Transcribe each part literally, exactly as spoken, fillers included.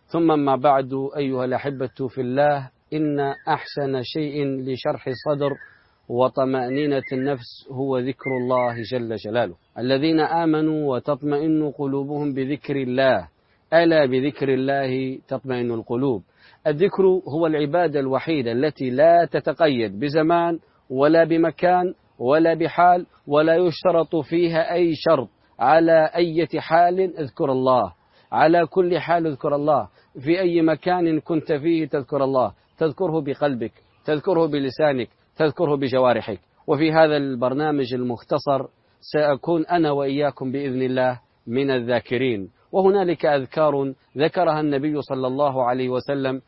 ثم ما بعد أيها الأحبة في الله، إن أحسن شيء لشرح الصدر وطمأنينة النفس هو ذكر الله جل جلاله. الذين آمنوا وتطمئن قلوبهم بذكر الله، ألا بذكر الله تطمئن القلوب. الذكر هو العبادة الوحيدة التي لا تتقيد بزمان ولا بمكان ولا بحال، ولا يشترط فيها أي شرط. على أي حال اذكر الله، على كل حال اذكر الله، في أي مكان كنت فيه تذكر الله، تذكره بقلبك، تذكره بلسانك، تذكره بجوارحك. وفي هذا البرنامج المختصر سأكون أنا وإياكم بإذن الله من الذاكرين. وهنالك أذكار ذكرها النبي صلى الله عليه وسلم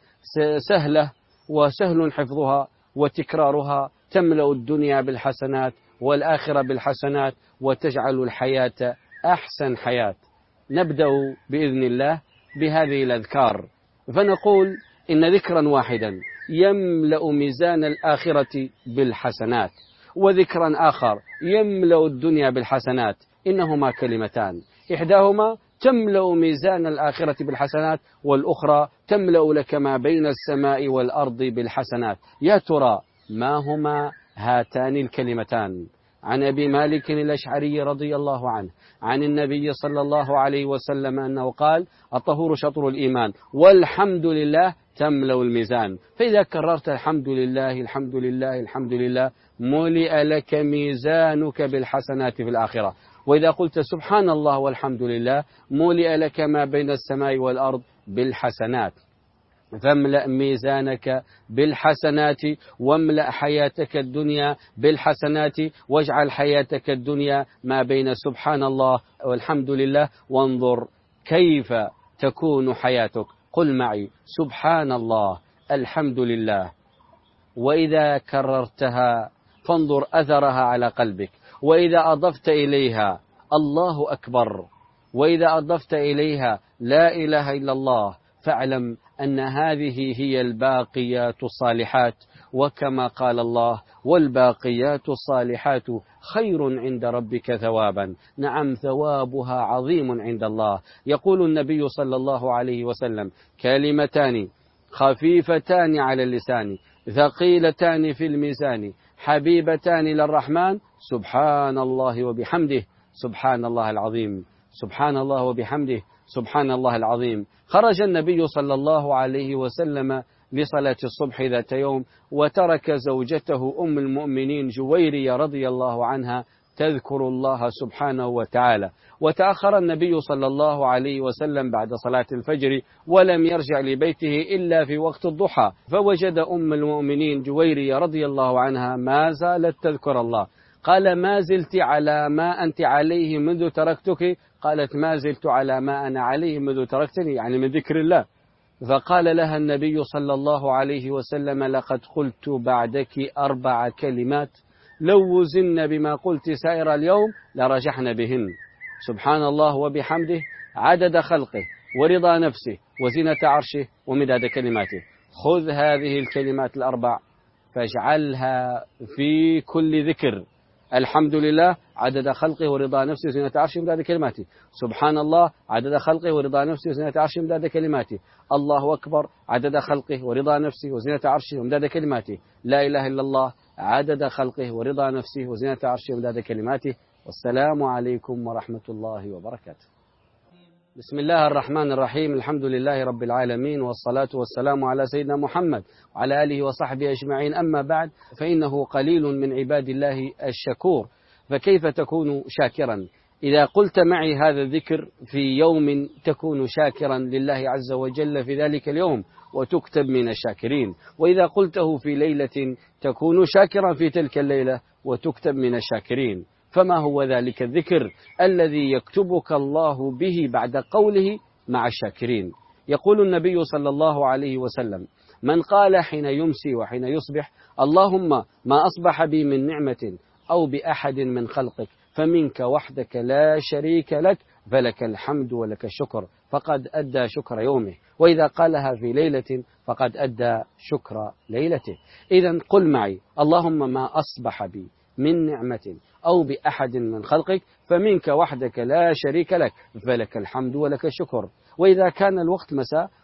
سهلة وسهل حفظها وتكرارها، تملأ الدنيا بالحسنات والآخرة بالحسنات وتجعل الحياة أحسن حياة. نبدأ بإذن الله بهذه الأذكار، فنقول إن ذكرا واحدا يملأ ميزان الآخرة بالحسنات، وذكرا آخر يملأ الدنيا بالحسنات. إنهما كلمتان، إحداهما تملأ ميزان الآخرة بالحسنات، والأخرى تملأ لك ما بين السماء والأرض بالحسنات. يا ترى ما هما هاتان الكلمتان؟ عن أبي مالك الأشعري رضي الله عنه عن النبي صلى الله عليه وسلم أنه قال: الطهور شطر الإيمان والحمد لله تملأ الميزان. فإذا كررت الحمد لله الحمد لله الحمد لله ملئ لك ميزانك بالحسنات في الآخرة. وإذا قلت سبحان الله والحمد لله ملئ لك ما بين السماء والأرض بالحسنات. فاملأ ميزانك بالحسنات، واملأ حياتك الدنيا بالحسنات، واجعل حياتك الدنيا ما بين سبحان الله والحمد لله، وانظر كيف تكون حياتك. قل معي: سبحان الله الحمد لله. وإذا كررتها فانظر أثرها على قلبك. وإذا أضفت إليها الله أكبر، وإذا أضفت إليها لا إله إلا الله، فاعلم أن هذه هي الباقيات الصالحات. وكما قال الله: والباقيات الصالحات خير عند ربك ثوابا. نعم، ثوابها عظيم عند الله. يقول النبي صلى الله عليه وسلم: كلمتان خفيفتان على اللسان ثقيلتان في الميزان حبيبتان للرحمن، سبحان الله وبحمده سبحان الله العظيم، سبحان الله وبحمده سبحان الله العظيم. خرج النبي صلى الله عليه وسلم لصلاة الصبح ذات يوم، وترك زوجته أم المؤمنين جويرية رضي الله عنها تذكر الله سبحانه وتعالى. وتأخر النبي صلى الله عليه وسلم بعد صلاة الفجر، ولم يرجع لبيته إلا في وقت الضحى، فوجد أم المؤمنين جويرية رضي الله عنها ما زالت تذكر الله. قال: ما زلت على ما أنت عليه منذ تركتك؟ قالت: ما زلت على ما أنا عليه منذ تركتني، يعني من ذكر الله. فقال لها النبي صلى الله عليه وسلم: لقد قلت بعدك أربع كلمات لو وزن بما قلت سائر اليوم لرجحن بهن: سبحان الله وبحمده عدد خلقه ورضا نفسه وزنة عرشه ومداد كلماته. خذ هذه الكلمات الأربع فاجعلها في كل ذكر: الحمد لله عدد خلقه ورضا نفسه وزنة عرشه ومداد كلماته، سبحان الله عدد خلقه ورضا نفسه وزنة عرشه ومداد كلماته، الله أكبر عدد خلقه ورضا نفسه وزنة عرشه ومداد كلماته، لا إله إلا الله عدد خلقه ورضا نفسه وزنة عرشه ومداد كلماته. والسلام عليكم ورحمة الله وبركاته. بسم الله الرحمن الرحيم. الحمد لله رب العالمين، والصلاة والسلام على سيدنا محمد وعلى آله وصحبه أجمعين. أما بعد، فإنه قليل من عباد الله الشكور. فكيف تكون شاكرا؟ إذا قلت معي هذا الذكر في يوم تكون شاكرا لله عز وجل في ذلك اليوم وتكتب من الشاكرين، وإذا قلته في ليلة تكون شاكرا في تلك الليلة وتكتب من الشاكرين. فما هو ذلك الذكر الذي يكتبك الله به بعد قوله مع الشاكرين؟ يقول النبي صلى الله عليه وسلم: من قال حين يمسي وحين يصبح: اللهم ما أصبح بي من نعمة أو بأحد من خلقك فمنك وحدك لا شريك لك فلك الحمد ولك الشكر، فقد أدى شكر يومه. وإذا قالها في ليلة فقد أدى شكر ليلته. إذن قل معي: اللهم ما أصبح بي من نعمة أو بأحد من خلقك فمنك وحدك لا شريك لك فلك الحمد ولك الشكر. وإذا كان الوقت مساء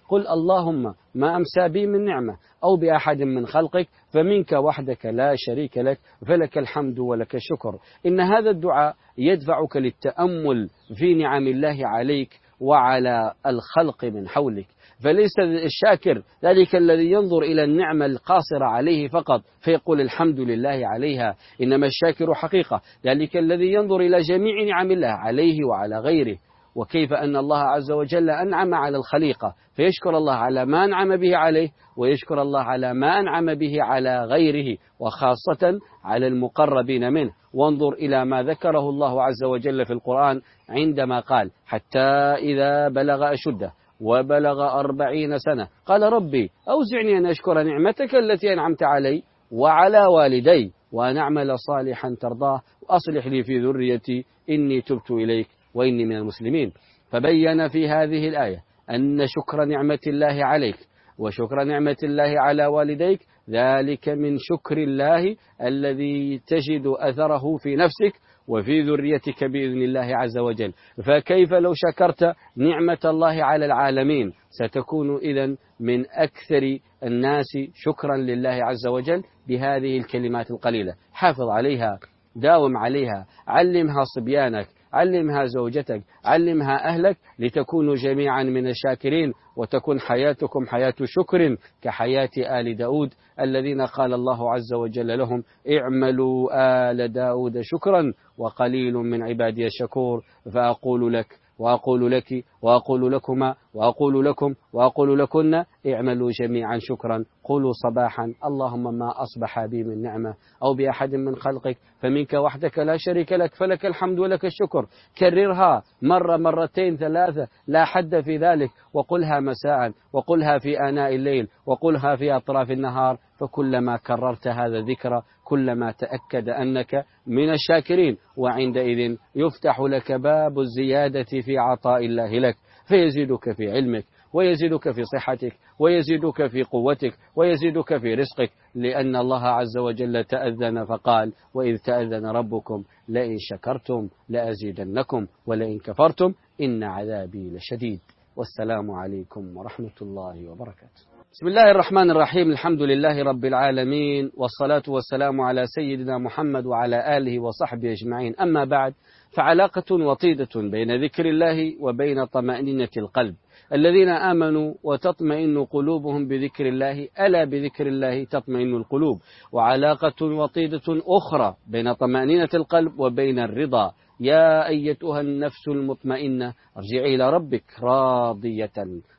قل اللهم ما أمسى بي من نعمة أو بأحد من خلقك فمنك وحدك لا شريك لك فلك الحمد ولك الشكر. إن هذا الدعاء يدفعك للتأمل في نعم الله عليك وعلى الخلق من حولك. فليس الشاكر ذلك الذي ينظر إلى النعمة القاصرة عليه فقط فيقول الحمد لله عليها، إنما الشاكر حقيقة ذلك الذي ينظر إلى جميع نعم الله عليه وعلى غيره، وكيف أن الله عز وجل أنعم على الخليقة فيشكر الله على ما أنعم به عليه، ويشكر الله على ما أنعم به على غيره وخاصة على المقربين منه. وانظر إلى ما ذكره الله عز وجل في القرآن عندما قال حتى إذا بلغ أشده وبلغ أربعين سنة قال ربي أوزعني أن أشكر نعمتك التي أنعمت علي وعلى والدي وأن أعمل صالحا ترضاه وأصلح لي في ذريتي إني تبت إليك وإني من المسلمين. فبين في هذه الآية أن شكر نعمة الله عليك وشكر نعمة الله على والديك ذلك من شكر الله الذي تجد أثره في نفسك وفي ذريتك بإذن الله عز وجل. فكيف لو شكرت نعمة الله على العالمين؟ ستكون إذن من أكثر الناس شكرا لله عز وجل بهذه الكلمات القليلة. حافظ عليها، داوم عليها، علمها صبيانك، علمها زوجتك، علمها أهلك لتكونوا جميعا من الشاكرين وتكون حياتكم حياة شكر كحياة آل داود الذين قال الله عز وجل لهم اعملوا آل داود شكرا وقليل من عبادي الشكور. فأقول لك وأقول لك وأقول لكما وأقول لكم وأقول لكن اعملوا جميعا شكرا. قولوا صباحا اللهم ما أصبح بي من نعمة أو بأحد من خلقك فمنك وحدك لا شريك لك فلك الحمد ولك الشكر. كررها مرة مرتين ثلاثة لا حد في ذلك، وقلها مساء وقلها في آناء الليل وقلها في أطراف النهار. فكلما كررت هذا الذكر كلما تأكد أنك من الشاكرين، وعندئذ يفتح لك باب الزيادة في عطاء الله لك فيزيدك في علمك ويزيدك في صحتك ويزيدك في قوتك ويزيدك في رزقك، لأن الله عز وجل تأذن فقال وإذ تأذن ربكم لئن شكرتم لأزيدنكم ولئن كفرتم إن عذابي لشديد. والسلام عليكم ورحمة الله وبركاته. بسم الله الرحمن الرحيم. الحمد لله رب العالمين والصلاة والسلام على سيدنا محمد وعلى آله وصحبه أجمعين. أما بعد، فعلاقة وطيدة بين ذكر الله وبين طمأنينة القلب. الذين آمنوا وتطمئن قلوبهم بذكر الله ألا بذكر الله تطمئن القلوب. وعلاقة وطيدة أخرى بين طمأنينة القلب وبين الرضا. يا أيتها النفس المطمئنة ارجعي إلى ربك راضية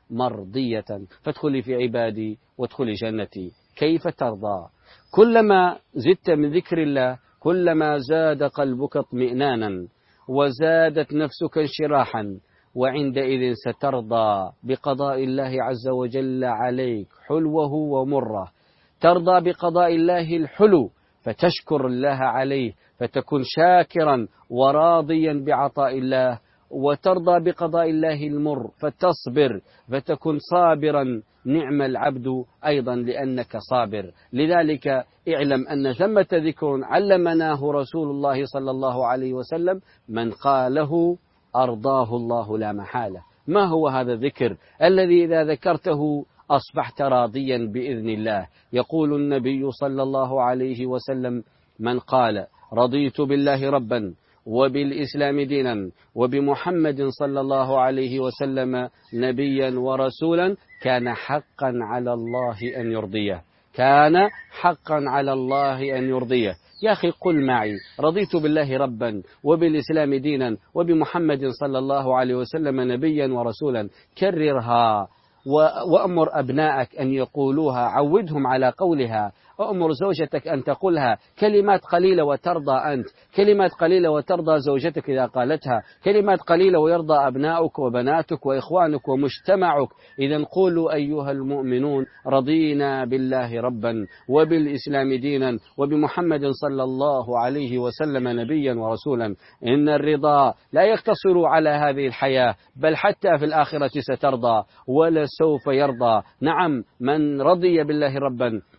مرضية فادخلي في عبادي وادخلي جنتي. كيف ترضى؟ كلما زدت من ذكر الله كلما زاد قلبك اطمئنانا وزادت نفسك انشراحا، وعندئذ سترضى بقضاء الله عز وجل عليك حلوه ومره. ترضى بقضاء الله الحلو فتشكر الله عليه فتكون شاكرا وراضيا بعطاء الله، وترضى بقضاء الله المر فتصبر فتكون صابرا نعم العبد أيضا لأنك صابر. لذلك اعلم أن ثمة ذكر علمناه رسول الله صلى الله عليه وسلم من قاله أرضاه الله لا محالة. ما هو هذا الذكر الذي إذا ذكرته أصبحت راضيا بإذن الله؟ يقول النبي صلى الله عليه وسلم من قال رضيت بالله ربا وبالإسلام دينا وبمحمد صلى الله عليه وسلم نبيا ورسولا كان حقا على الله أن يرضيه. كان حقا على الله أن يرضيه. يا أخي قل معي رضيت بالله ربا وبالإسلام دينا وبمحمد صلى الله عليه وسلم نبيا ورسولا. كررها وأمر أبنائك أن يقولوها، عودهم على قولها. أمر زوجتك أن تقولها. كلمات قليلة وترضى أنت، كلمات قليلة وترضى زوجتك إذا قالتها، كلمات قليلة ويرضى أبناؤك وبناتك وإخوانك ومجتمعك. إذا قولوا أيها المؤمنون رضينا بالله ربا وبالإسلام دينا وبمحمد صلى الله عليه وسلم نبيا ورسولا. إن الرضا لا يقتصر على هذه الحياة بل حتى في الآخرة سترضى ولسوف يرضى. نعم، من رضي بالله ربا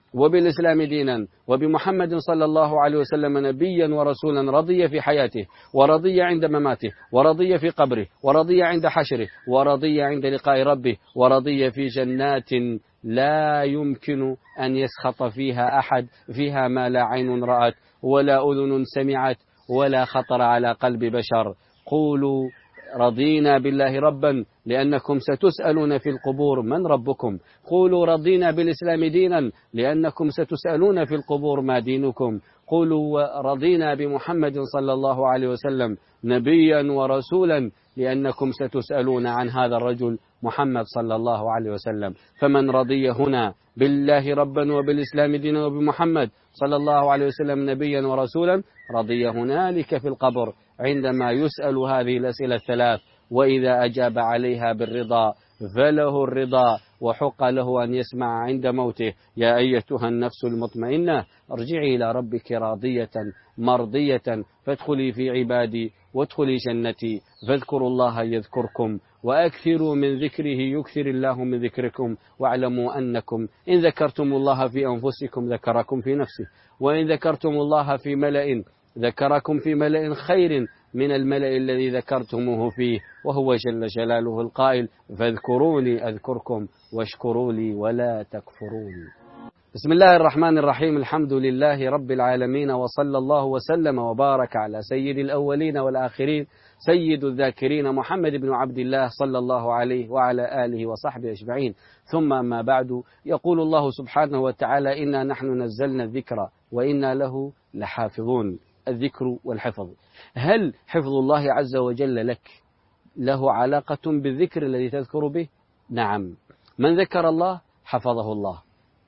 وبالإسلام دينا وبمحمد صلى الله عليه وسلم نبيا ورسولا رضي في حياته ورضي عند مماته ورضي في قبره ورضي عند حشره ورضي عند لقاء ربه ورضي في جنات لا يمكن أن يسخط فيها أحد، فيها ما لا عين رأت ولا أذن سمعت ولا خطر على قلب بشر. قولوا رضينا بالله ربا لأنكم ستسألون في القبور من ربكم. قولوا رضينا بالإسلام دينا لأنكم ستسألون في القبور ما دينكم. قولوا رضينا بمحمد صلى الله عليه وسلم نبيا ورسولا لأنكم ستسألون عن هذا الرجل محمد صلى الله عليه وسلم. فمن رضي هنا بالله ربا وبالإسلام دينا وبمحمد صلى الله عليه وسلم نبيا ورسولا رضي هنالك في القبر عندما يسأل هذه الأسئلة الثلاث، وإذا أجاب عليها بالرضا فله الرضا وحق له أن يسمع عند موته: يا أيتها النفس المطمئنة ارجعي إلى ربك راضية مرضية فادخلي في عبادي وادخلي جنتي. فاذكروا الله يذكركم وأكثروا من ذكره يكثر الله من ذكركم، واعلموا أنكم إن ذكرتم الله في أنفسكم ذكركم في نفسه، وإن ذكرتم الله في ملأ ذكركم في ملأ خير من الملأ الذي ذكرتموه فيه، وهو جل جلاله القائل: فاذكروني أذكركم واشكروا لي ولا تكفرون. بسم الله الرحمن الرحيم. الحمد لله رب العالمين، وصلى الله وسلم وبارك على سيد الأولين والآخرين سيد الذاكرين محمد بن عبد الله صلى الله عليه وعلى آله وصحبه أجمعين. ثم ما بعد، يقول الله سبحانه وتعالى: إنا نحن نزلنا الذكر وإنا له لحافظون. الذكر والحفظ، هل حفظ الله عز وجل لك له علاقة بالذكر الذي تذكر به؟ نعم، من ذكر الله حفظه الله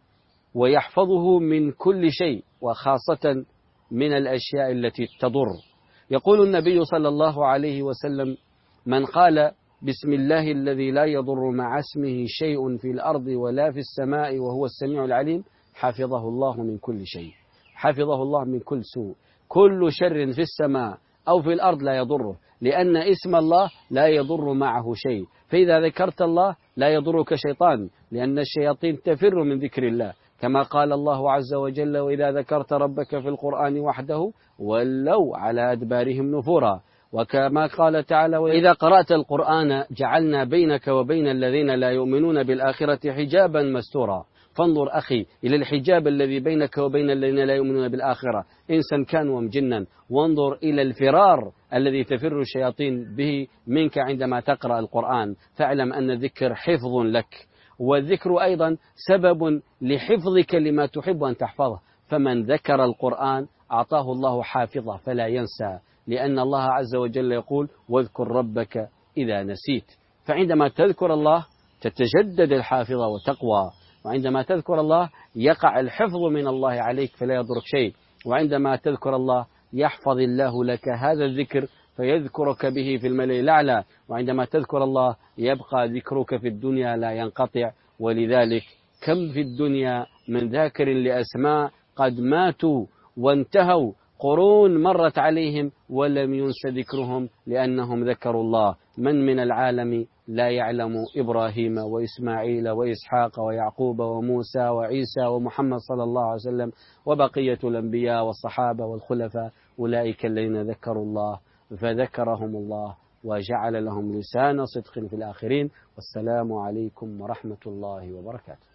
ويحفظه من كل شيء، وخاصة من الأشياء التي تضر. يقول النبي صلى الله عليه وسلم: من قال بسم الله الذي لا يضر مع اسمه شيء في الأرض ولا في السماء وهو السميع العليم حفظه الله من كل شيء، حفظه الله من كل سوء. كل شر في السماء أو في الأرض لا يضره، لأن اسم الله لا يضر معه شيء. فإذا ذكرت الله لا يضرك شيطان، لأن الشياطين تفر من ذكر الله، كما قال الله عز وجل: وإذا ذكرت ربك في القرآن وحده ولوا على أدبارهم نفورا. وكما قال تعالى: وإذا قرأت القرآن جعلنا بينك وبين الذين لا يؤمنون بالآخرة حجابا مستورا. فانظر أخي إلى الحجاب الذي بينك وبين الذين لا يؤمنون بالآخرة، إنسا كانوا أم جنا. وانظر إلى الفرار الذي تفر الشياطين به منك عندما تقرأ القرآن. فاعلم أن الذكر حفظ لك، والذكر أيضا سبب لحفظك لما تحب أن تحفظه. فمن ذكر القرآن أعطاه الله حافظه فلا ينسى، لأن الله عز وجل يقول: واذكر ربك إذا نسيت. فعندما تذكر الله تتجدد الحافظة وتقوى، وعندما تذكر الله يقع الحفظ من الله عليك فلا يضرك شيء. وعندما تذكر الله يحفظ الله لك هذا الذكر فيذكرك به في الملأ الأعلى. وعندما تذكر الله يبقى ذكرك في الدنيا لا ينقطع. ولذلك كم في الدنيا من ذاكر لأسماء قد ماتوا وانتهوا، قرون مرت عليهم ولم ينس ذكرهم لأنهم ذكروا الله. من من العالم لا يعلم إبراهيم وإسماعيل وإسحاق ويعقوب وموسى وعيسى ومحمد صلى الله عليه وسلم وبقية الأنبياء والصحابة والخلفاء؟ أولئك الذين ذكروا الله فذكرهم الله وجعل لهم لسان صدق في الآخرين. والسلام عليكم ورحمة الله وبركاته.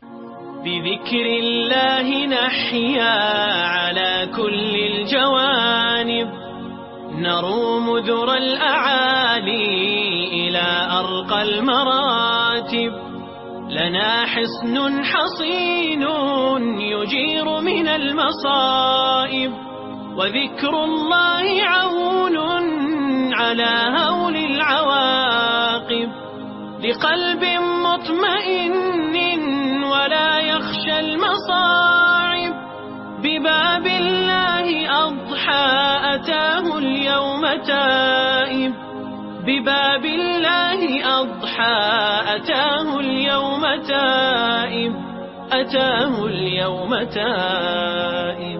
بذكر الله نحيا على كل الجوانب، نروم ذرى الأعالي إلى أرقى المراتب. لنا حصن حصين يجير من المصائب، وذكر الله عون على هول العواقب. لقلب مطمئن ولا يخشى المصاعب، بباب الله أضحى أتاه اليوم تائب. بباب الله أضحى أتاه اليوم تائب. أتاه اليوم تائب.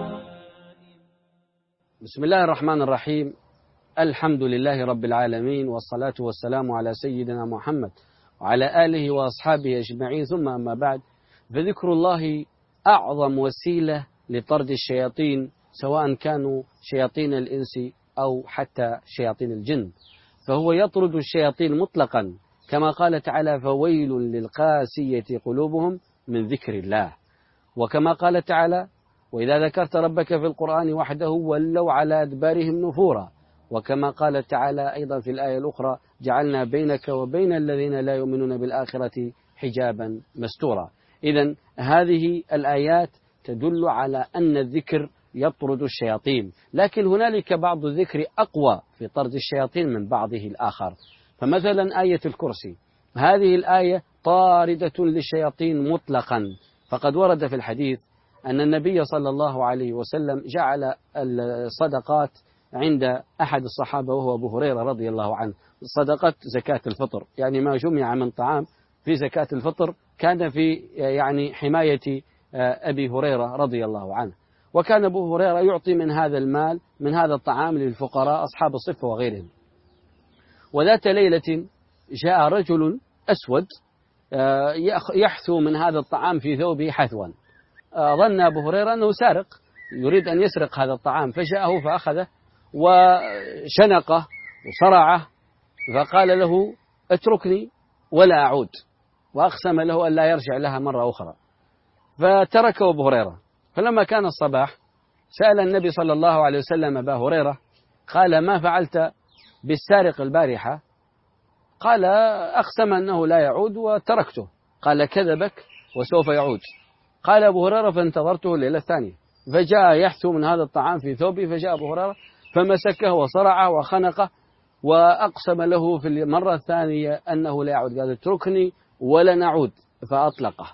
بسم الله الرحمن الرحيم. الحمد لله رب العالمين، والصلاة والسلام على سيدنا محمد وعلى آله وأصحابه أجمعين. ثم أما بعد، فذكر الله أعظم وسيلة لطرد الشياطين، سواء كانوا شياطين الإنس أو حتى شياطين الجن، فهو يطرد الشياطين مطلقا، كما قال تعالى: فويل للقاسية قلوبهم من ذكر الله. وكما قال تعالى: وإذا ذكرت ربك في القرآن وحده ولوا على أدبارهم نفورا. وكما قال تعالى أيضا في الآية الأخرى: جعلنا بينك وبين الذين لا يؤمنون بالآخرة حجابا مستورا. إذن هذه الآيات تدل على أن الذكر يطرد الشياطين، لكن هنالك بعض الذكر أقوى في طرد الشياطين من بعضه الآخر. فمثلا آية الكرسي، هذه الآية طاردة للشياطين مطلقا، فقد ورد في الحديث أن النبي صلى الله عليه وسلم جعل الصدقات عند أحد الصحابة وهو أبو هريرة رضي الله عنه، صدقة زكاة الفطر، يعني ما جمع من طعام في زكاة الفطر كان في يعني حماية أبي هريرة رضي الله عنه. وكان أبو هريرة يعطي من هذا المال من هذا الطعام للفقراء أصحاب الصفة وغيرهم. وذات ليلة جاء رجل أسود يحثو من هذا الطعام في ثوبه حثوا، ظن أبو هريرة أنه سارق يريد أن يسرق هذا الطعام، فجاءه فأخذه وشنقه وصرعه، فقال له: اتركني ولا أعود، وأقسم له أن لا يرجع لها مرة أخرى. فتركه أبو هريرة. فلما كان الصباح سأل النبي صلى الله عليه وسلم أبا هريرة، قال: ما فعلت بالسارق البارحة؟ قال: أقسم أنه لا يعود وتركته. قال: كذبك وسوف يعود. قال أبو هريرة: فانتظرته الليلة الثانية، فجاء يحثو من هذا الطعام في ثوبه، فجاء أبو هريرة فمسكه وصرعه وخنقه، وأقسم له في المرة الثانية أنه لا يعود، قال: اتركني ولا نعود، فأطلقه.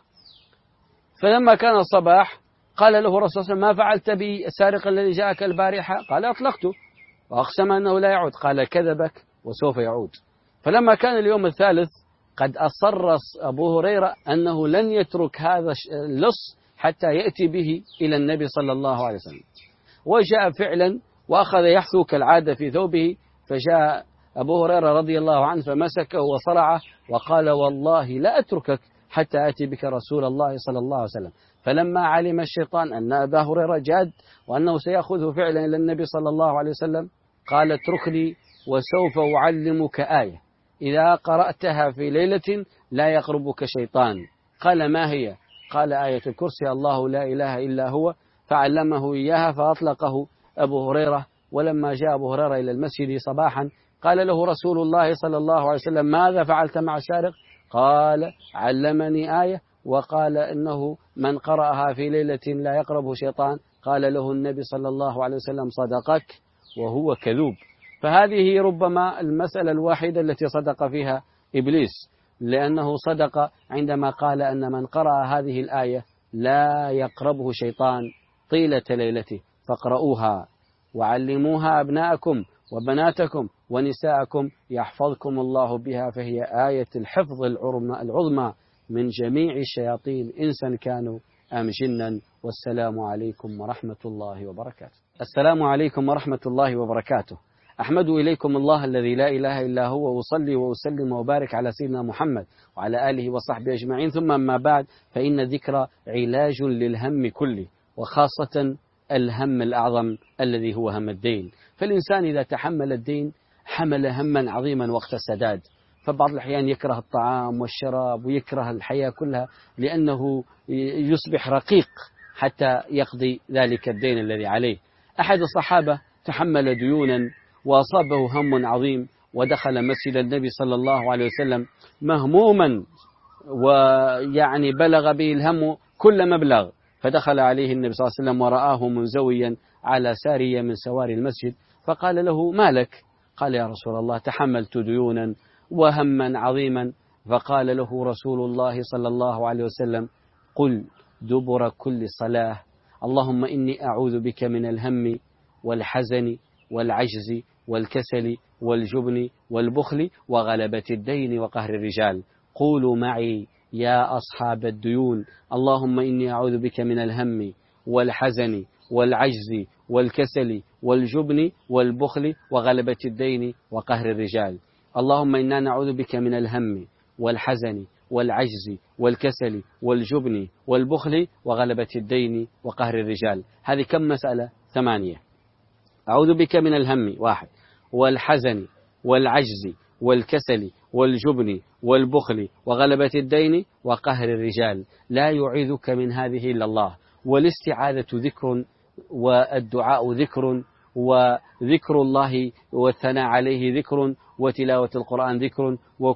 فلما كان الصباح قال له الرسول صلى الله عليه وسلم: ما فعلت بالسارق الذي جاءك البارحة؟ قال: أطلقته وأقسم أنه لا يعود. قال: كذبك وسوف يعود. فلما كان اليوم الثالث قد أصر أبو هريرة أنه لن يترك هذا اللص حتى يأتي به إلى النبي صلى الله عليه وسلم، وجاء فعلا وأخذ يحثو كالعادة في ثوبه، فجاء أبو هريرة رضي الله عنه فمسكه وصرعه وقال: والله لا أتركك حتى أتي بك رسول الله صلى الله عليه وسلم. فلما علم الشيطان أن أبا هريرة جاد وأنه سيأخذه فعلا إلى النبي صلى الله عليه وسلم، قال: اتركني وسوف أعلمك آية إذا قرأتها في ليلة لا يقربك شيطان. قال: ما هي؟ قال: آية الكرسي، الله لا إله إلا هو. فعلمه إياها فأطلقه أبو هريرة. ولما جاء أبو هريرة إلى المسجد صباحا قال له رسول الله صلى الله عليه وسلم: ماذا فعلت مع السارق؟ قال: علمني آية وقال إنه من قرأها في ليلة لا يقربه شيطان. قال له النبي صلى الله عليه وسلم: صدقك وهو كذوب. فهذه ربما المسألة الواحدة التي صدق فيها إبليس، لأنه صدق عندما قال أن من قرأ هذه الآية لا يقربه شيطان طيلة ليلته. فاقرؤوها وعلموها أبناءكم وبناتكم ونساءكم يحفظكم الله بها، فهي آية الحفظ العظمى من جميع الشياطين إنسا كانوا أم جنا. والسلام عليكم ورحمة الله وبركاته. السلام عليكم ورحمة الله وبركاته. أحمد إليكم الله الذي لا إله إلا هو، وأصلي وأسلم وبارك على سيدنا محمد وعلى آله وصحبه أجمعين. ثم ما بعد، فإن الذكر علاج للهم كله، وخاصة الهم الأعظم الذي هو هم الدين. فالإنسان إذا تحمل الدين حمل هما عظيما وقت السداد، فبعض الأحيان يكره الطعام والشراب ويكره الحياة كلها لأنه يصبح رقيق حتى يقضي ذلك الدين الذي عليه. أحد الصحابة تحمل ديونا وأصابه هم عظيم، ودخل مسجد النبي صلى الله عليه وسلم مهموما، ويعني بلغ به الهم كل مبلغ، فدخل عليه النبي صلى الله عليه وسلم ورآه منزويا على سارية من سواري المسجد، فقال له: ما لك؟ قال: يا رسول الله، تحملت ديونا وهما عظيما. فقال له رسول الله صلى الله عليه وسلم: قل دبر كل صلاة: اللهم إني أعوذ بك من الهم والحزن والعجز والكسل والجبن والبخل وغلبة الدين وقهر الرجال. قولوا معي يا أصحاب الديون: اللهم إني أعوذ بك من الهم والحزن والعجز والكسل والجبن والبخل وغلبة الدين وقهر الرجال. اللهم إنا نعوذ بك من الهم والحزن والعجز والكسل والجبن والبخل وغلبة الدين وقهر الرجال. هذه كم مسألة؟ ثمانية. أعوذ بك من الهم واحد، والحزن والعجز والكسل والجبن والبخل وغلبة الدين وقهر الرجال. لا يعيذك من هذه إلا الله. والاستعاذة ذكر، والدعاء ذكر، وذكر الله والثناء عليه ذكر، وتلاوة القرآن ذكر،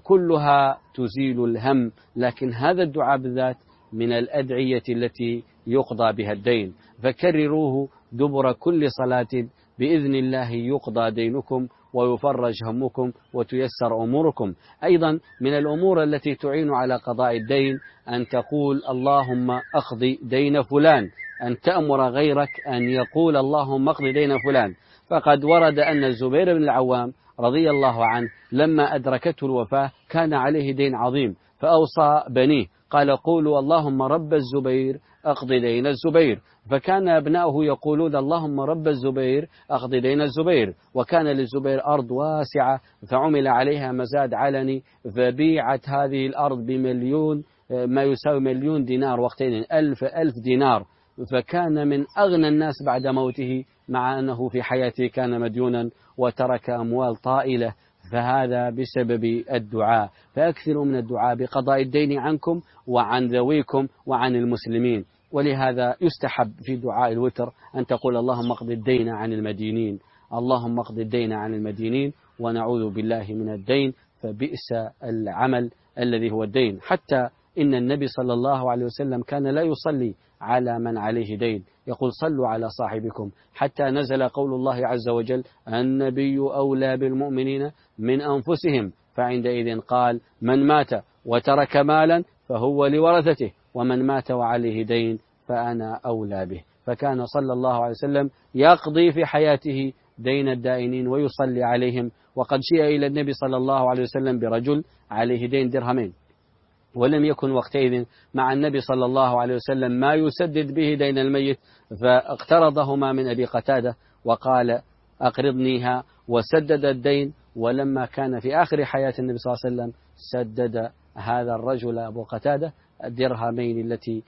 وكلها تزيل الهم. لكن هذا الدعاء بالذات من الأدعية التي يقضى بها الدين، فكرروه دبر كل صلاة، بإذن الله يقضى دينكم ويفرج همكم وتيسر أموركم. أيضا من الأمور التي تعين على قضاء الدين أن تقول اللهم أقضي دين فلان، أن تأمر غيرك أن يقول اللهم أقضي دين فلان. فقد ورد أن الزبير بن العوام رضي الله عنه لما أدركته الوفاة كان عليه دين عظيم، فأوصى بنيه قال قولوا اللهم رب الزبير أقضي دين الزبير، فكان أبناؤه يقولون اللهم رب الزبير أقضي دين الزبير. وكان للزبير أرض واسعة فعمل عليها مزاد علني، فبيعت هذه الأرض بمليون، ما يساوي مليون دينار وقتين، ألف ألف دينار، فكان من أغنى الناس بعد موته، مع أنه في حياته كان مديونا وترك أموال طائلة. فهذا بسبب الدعاء. فأكثروا من الدعاء بقضاء الدين عنكم وعن ذويكم وعن المسلمين. ولهذا يستحب في دعاء الوتر أن تقول اللهم اقض الدين عن المدينين، اللهم اقض الدين عن المدينين، ونعوذ بالله من الدين، فبئس العمل الذي هو الدين. حتى إن النبي صلى الله عليه وسلم كان لا يصلي على من عليه دين، يقول صلوا على صاحبكم، حتى نزل قول الله عز وجل النبي أولى بالمؤمنين من أنفسهم، فعندئذ قال من مات وترك مالا فهو لورثته، ومن مات وعليه دين فأنا أولى به. فكان صلى الله عليه وسلم يقضي في حياته دين الدائنين ويصلي عليهم. وقد شيء إلى النبي صلى الله عليه وسلم برجل عليه دين درهمين، ولم يكن وقتئذ مع النبي صلى الله عليه وسلم ما يسدد به دين الميت، فاقترضهما من أبي قتادة وقال أقرضنيها، وسدد الدين. ولما كان في آخر حياة النبي صلى الله عليه وسلم سدد هذا الرجل أبو قتادة الدرهمين التي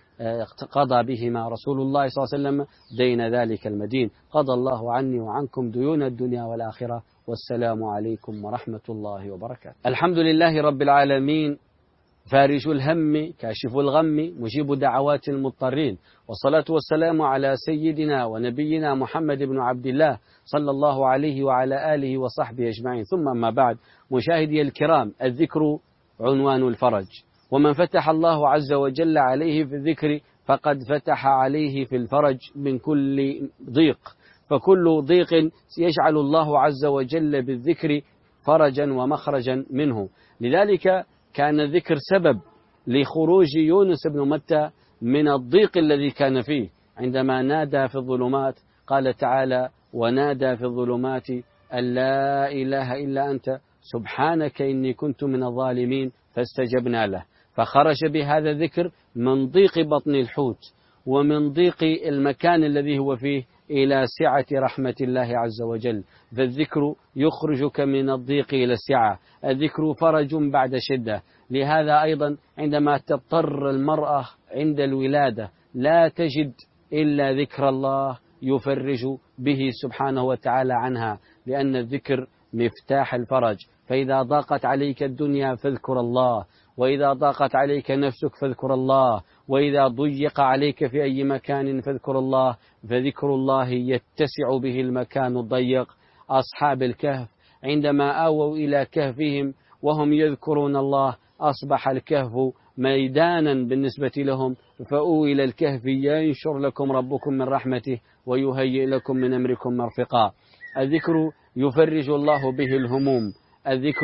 قضى بهما رسول الله صلى الله عليه وسلم دين ذلك المدين. قضى الله عني وعنكم ديون الدنيا والآخرة، والسلام عليكم ورحمة الله وبركاته. الحمد لله رب العالمين، فارج الهم كاشف الغم مجيب دعوات المضطرين، والصلاة والسلام على سيدنا ونبينا محمد بن عبد الله صلى الله عليه وعلى آله وصحبه أجمعين. ثم ما بعد، مشاهدي الكرام، الذكر عنوان الفرج، ومن فتح الله عز وجل عليه في الذكر فقد فتح عليه في الفرج من كل ضيق، فكل ضيق يجعل الله عز وجل بالذكر فرجا ومخرجا منه. لذلك كان الذكر سبب لخروج يونس بن متى من الضيق الذي كان فيه، عندما نادى في الظلمات، قال تعالى ونادى في الظلمات أن لا إله إلا أنت سبحانك إني كنت من الظالمين فاستجبنا له، فخرج بهذا الذكر من ضيق بطن الحوت ومن ضيق المكان الذي هو فيه إلى سعة رحمة الله عز وجل. فالذكر يخرجك من الضيق إلى السعة، الذكر فرج بعد شدة. لهذا أيضا عندما تضطر المرأة عند الولادة لا تجد إلا ذكر الله يفرج به سبحانه وتعالى عنها، لأن الذكر مفتاح الفرج. فإذا ضاقت عليك الدنيا فاذكر الله، وإذا ضاقت عليك نفسك فاذكر الله، وإذا ضيق عليك في أي مكان فاذكر الله، فذكر الله يتسع به المكان الضيق. أصحاب الكهف عندما آووا إلى كهفهم وهم يذكرون الله أصبح الكهف ميدانا بالنسبة لهم، فأووا إلى الكهف ينشر لكم ربكم من رحمته ويهيئ لكم من أمركم مرفقا. الذكر يفرج الله به الهموم، الذكر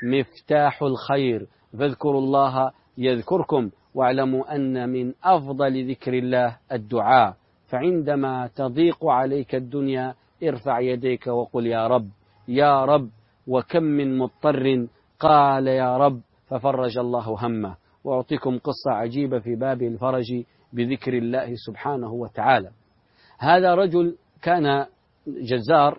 مفتاح الخير، فاذكروا الله يذكركم، واعلموا أن من أفضل ذكر الله الدعاء. فعندما تضيق عليك الدنيا ارفع يديك وقل يا رب يا رب، وكم من مضطر قال يا رب ففرج الله همه. وأعطيكم قصة عجيبة في باب الفرج بذكر الله سبحانه وتعالى. هذا رجل كان جزار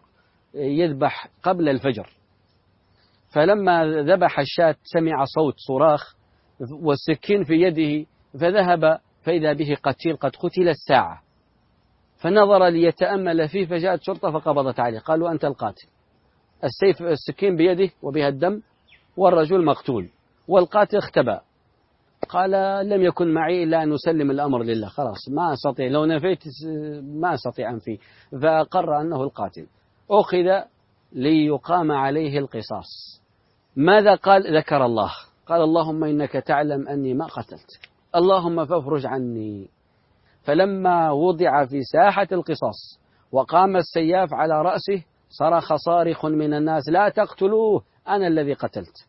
يذبح قبل الفجر، فلما ذبح الشاة سمع صوت صراخ والسكين في يده، فذهب فإذا به قتيل قد قتل الساعة، فنظر ليتأمل فيه، فجاءت شرطة فقبضت عليه، قالوا أنت القاتل. السيف السكين بيده وبها الدم، والرجل مقتول، والقاتل اختبأ. قال لم يكن معي إلا أن أسلم الأمر لله، خلاص ما أستطيع، لو نفيت ما أستطيع أنفي، فأقر أنه القاتل. أخذ ليقام عليه القصاص. ماذا قال؟ ذكر الله، قال اللهم إنك تعلم أني ما قتلت، اللهم فافرج عني. فلما وضع في ساحة القصاص وقام السياف على رأسه صرخ صارخ من الناس لا تقتلوه أنا الذي قتلت.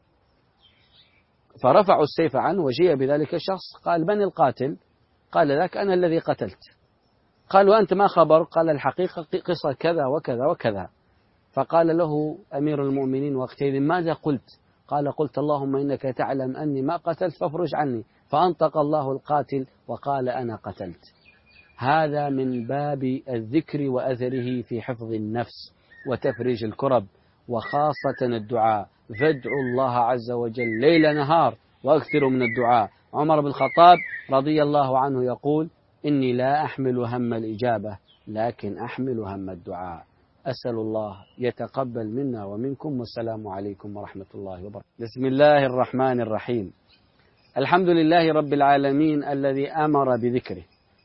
فرفعوا السيف عنه وجيء بذلك الشخص، قال من القاتل؟ قال ذاك أنا الذي قتلت. قالوا أنت ما خبر؟ قال الحقيقة قصة كذا وكذا وكذا. فقال له أمير المؤمنين وقتئذ ماذا قلت؟ قال قلت اللهم إنك تعلم أني ما قتلت فافرج عني. فأنطق الله القاتل وقال أنا قتلت. هذا من باب الذكر وأثره في حفظ النفس وتفريج الكرب، وخاصة الدعاء. فادعوا الله عز وجل ليل نهار وأكثروا من الدعاء. عمر بن الخطاب رضي الله عنه يقول إني لا أحمل هم الإجابة لكن أحمل هم الدعاء. أسأل الله يتقبل منا ومنكم، والسلام عليكم ورحمة الله وبركاته. بسم الله الرحمن الرحيم. الحمد لله رب العالمين الذي أمر بذكره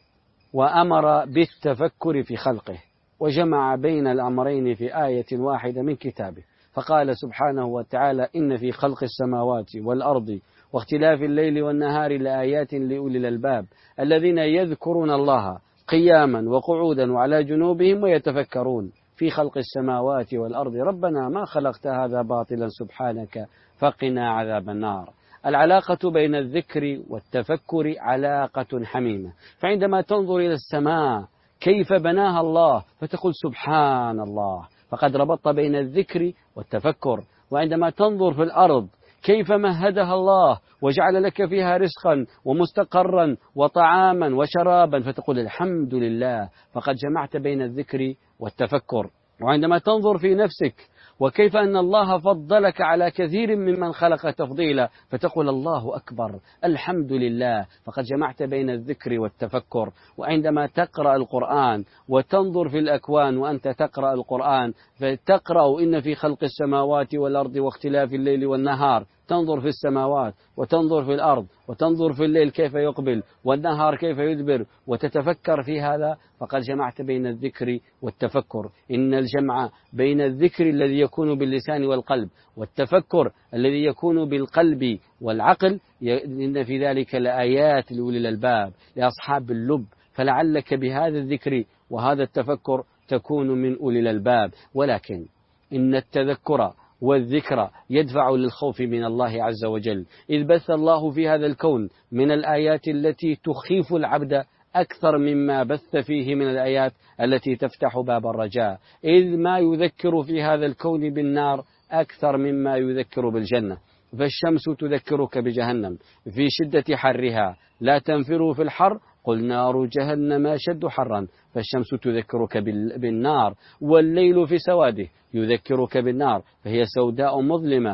وأمر بالتفكر في خلقه، وجمع بين الأمرين في آية واحدة من كتابه، فقال سبحانه وتعالى إن في خلق السماوات والأرض واختلاف الليل والنهار لآيات لأولي الألباب الذين يذكرون الله قياما وقعودا وعلى جنوبهم ويتفكرون في خلق السماوات والأرض ربنا ما خلقت هذا باطلا سبحانك فقنا عذاب النار. العلاقة بين الذكر والتفكر علاقة حميمة، فعندما تنظر إلى السماء كيف بناها الله فتقول سبحان الله، فقد ربطت بين الذكر والتفكر. وعندما تنظر في الأرض كيف مهدها الله وجعل لك فيها رزقا ومستقرا وطعاما وشرابا فتقول الحمد لله، فقد جمعت بين الذكر والتفكر. وعندما تنظر في نفسك وكيف أن الله فضلك على كثير ممن خلق تفضيلا فتقول الله أكبر الحمد لله، فقد جمعت بين الذكر والتفكر. وعندما تقرأ القرآن وتنظر في الأكوان وأنت تقرأ القرآن فتقرأ إن في خلق السماوات والأرض واختلاف الليل والنهار، تنظر في السماوات وتنظر في الأرض وتنظر في الليل كيف يقبل والنهار كيف يدبر وتتفكر في هذا، فقد جمعت بين الذكر والتفكر. إن الجمع بين الذكر الذي يكون باللسان والقلب والتفكر الذي يكون بالقلب والعقل إن في ذلك لآيات لأولي الألباب لأصحاب اللب، فلعلك بهذا الذكر وهذا التفكر تكون من أولي الألباب. ولكن إن التذكر والذكر يدفع للخوف من الله عز وجل، إذ بث الله في هذا الكون من الآيات التي تخيف العبد أكثر مما بث فيه من الآيات التي تفتح باب الرجاء، إذ ما يذكر في هذا الكون بالنار أكثر مما يذكر بالجنة. فالشمس تذكرك بجهنم في شدة حرها، لا تنفروا في الحر قل نار جهنم أشد حرا، فالشمس تذكرك بالنار. والليل في سواده يذكرك بالنار فهي سوداء مظلمة،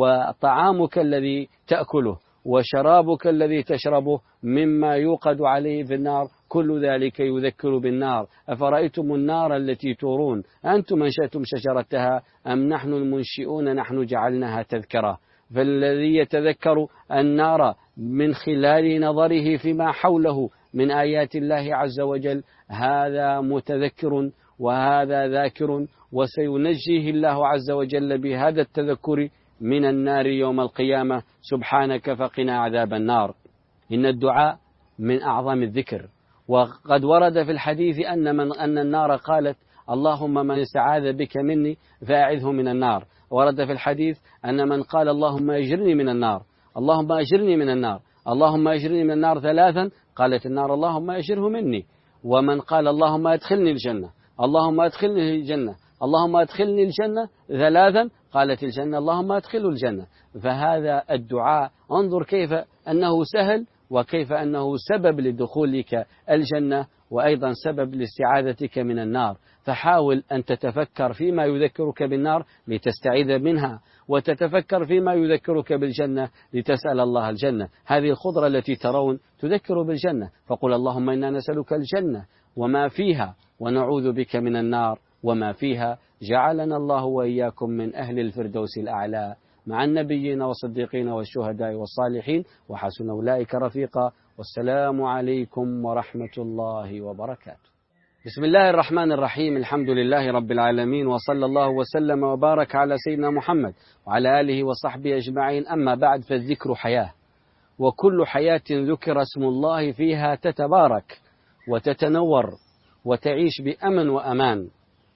وطعامك الذي تأكله وشرابك الذي تشربه مما يوقد عليه في النار كل ذلك يذكر بالنار. أفرأيتم النار التي تورون أنتم أنشأتم شجرتها أم نحن المنشئون نحن جعلناها تذكرة. فالذي يتذكر النار من خلال نظره فيما حوله من آيات الله عز وجل هذا متذكر وهذا ذاكر، وسينجيه الله عز وجل بهذا التذكر من النار يوم القيامة سبحانك فقنا عذاب النار. إن الدعاء من أعظم الذكر، وقد ورد في الحديث أن من أن النار قالت اللهم من استعاذ بك مني فأعذه من النار. ورد في الحديث أن من قال اللهم أجرني من النار اللهم أجرني من النار اللهم أجرني من النار ثلاثا قالت النار اللهم أجره مني. ومن قال اللهم أدخلني الجنة اللهم أدخلني الجنة اللهم أدخلني الجنة ثلاثا قالت الجنة اللهم أدخله الجنة. فهذا الدعاء انظر كيف أنه سهل وكيف أنه سبب لدخولك الجنة وأيضا سبب لاستعاذتك من النار. فحاول أن تتفكر فيما يذكرك بالنار لتستعيذ منها، وتتفكر فيما يذكرك بالجنة لتسأل الله الجنة. هذه الخضرة التي ترون تذكر بالجنة، فقل اللهم إنا نسألك الجنة وما فيها، ونعوذ بك من النار وما فيها. جعلنا الله وإياكم من أهل الفردوس الأعلى مع النبيين والصديقين والشهداء والصالحين، وحسن أولئك رفيقا. والسلام عليكم ورحمة الله وبركاته. بسم الله الرحمن الرحيم. الحمد لله رب العالمين، وصلى الله وسلم وبارك على سيدنا محمد وعلى آله وصحبه أجمعين. أما بعد، فالذكر حياة، وكل حياة ذكر اسم الله فيها تتبارك وتتنور وتعيش بأمن وأمان،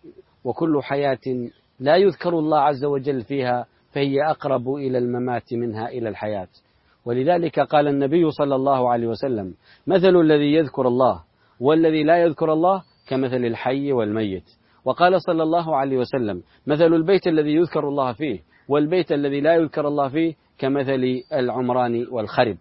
وكل حياة لا يذكر الله عز وجل فيها فهي أقرب إلى الممات منها إلى الحياة. ولذلك قال النبي صلى الله عليه وسلم: مثل الذي يذكر الله والذي لا يذكر الله كمثل الحي والميت. وقال صلى الله عليه وسلم: مثل البيت الذي يذكر الله فيه والبيت الذي لا يذكر الله فيه كمثل العمران والخرب.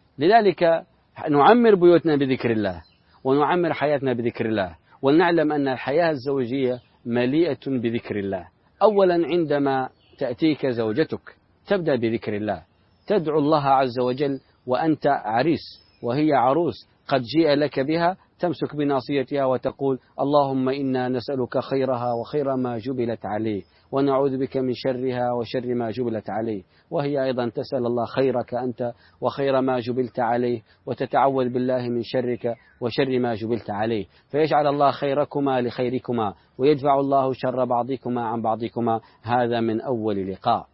لذلك نعمر بيوتنا بذكر الله، ونعمر حياتنا بذكر الله، ونعلم أن الحياة الزوجية مليئة بذكر الله. أولا عندما تأتيك زوجتك تبدأ بذكر الله، تدعو الله عز وجل وأنت عريس وهي عروس قد جيء لك بها، تمسك بناصيتها وتقول: اللهم إنا نسألك خيرها وخير ما جبلت عليه، ونعوذ بك من شرها وشر ما جبلت عليه. وهي أيضا تسأل الله خيرك أنت وخير ما جبلت عليه، وتتعوذ بالله من شرك وشر ما جبلت عليه، فيجعل الله خيركما لخيركما، ويدفع الله شر بعضكما عن بعضكما. هذا من أول لقاء.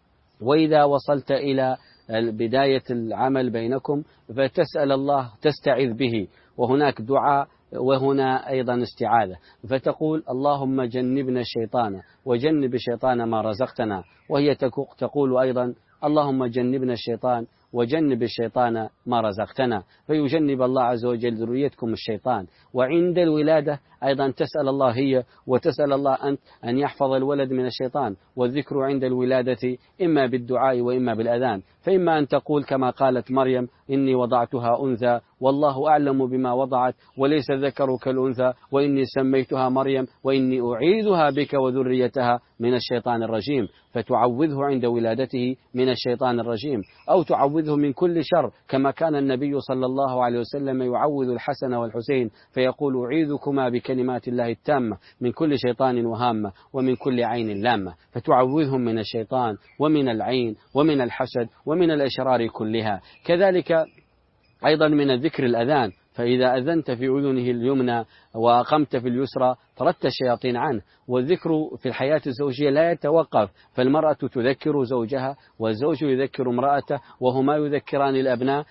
وإذا وصلت إلى بداية العمل بينكم فتسأل الله، تستعذ به، وهناك دعاء وهنا أيضا استعاذة، فتقول: اللهم جنبنا الشيطان وجنب الشيطان ما رزقتنا. وهي تقول أيضا: اللهم جنبنا الشيطان وجنب الشيطان ما رزقتنا، فيجنب الله عز وجل ذريتكم الشيطان. وعند الولادة أيضا تسأل الله هي وتسأل الله أنت أن يحفظ الولد من الشيطان. والذكر عند الولادة إما بالدعاء وإما بالأذان، فإما أن تقول كما قالت مريم: إني وضعتها أنثى والله أعلم بما وضعت وليس الذكر كالأنثى وإني سميتها مريم وإني أعيذها بك وذريتها من الشيطان الرجيم، فتعوذه عند ولادته من الشيطان الرجيم، أو تعوذه من كل شر، كما كان النبي صلى الله عليه وسلم يعوذ الحسن والحسين فيقول: أعيذكما بكلمات الله التامة من كل شيطان وهامة ومن كل عين لامة. فتعوذهم من الشيطان ومن العين ومن الحسد ومن الأشرار كلها. كذلك أيضا من الذكر الأذان، فإذا أذنت في أذنه اليمنى وأقمت في اليسرى طردت الشياطين عنه. والذكر في الحياة الزوجية لا يتوقف، فالمرأة تذكر زوجها والزوج يذكر امرأته، وهما يذكران الأبناء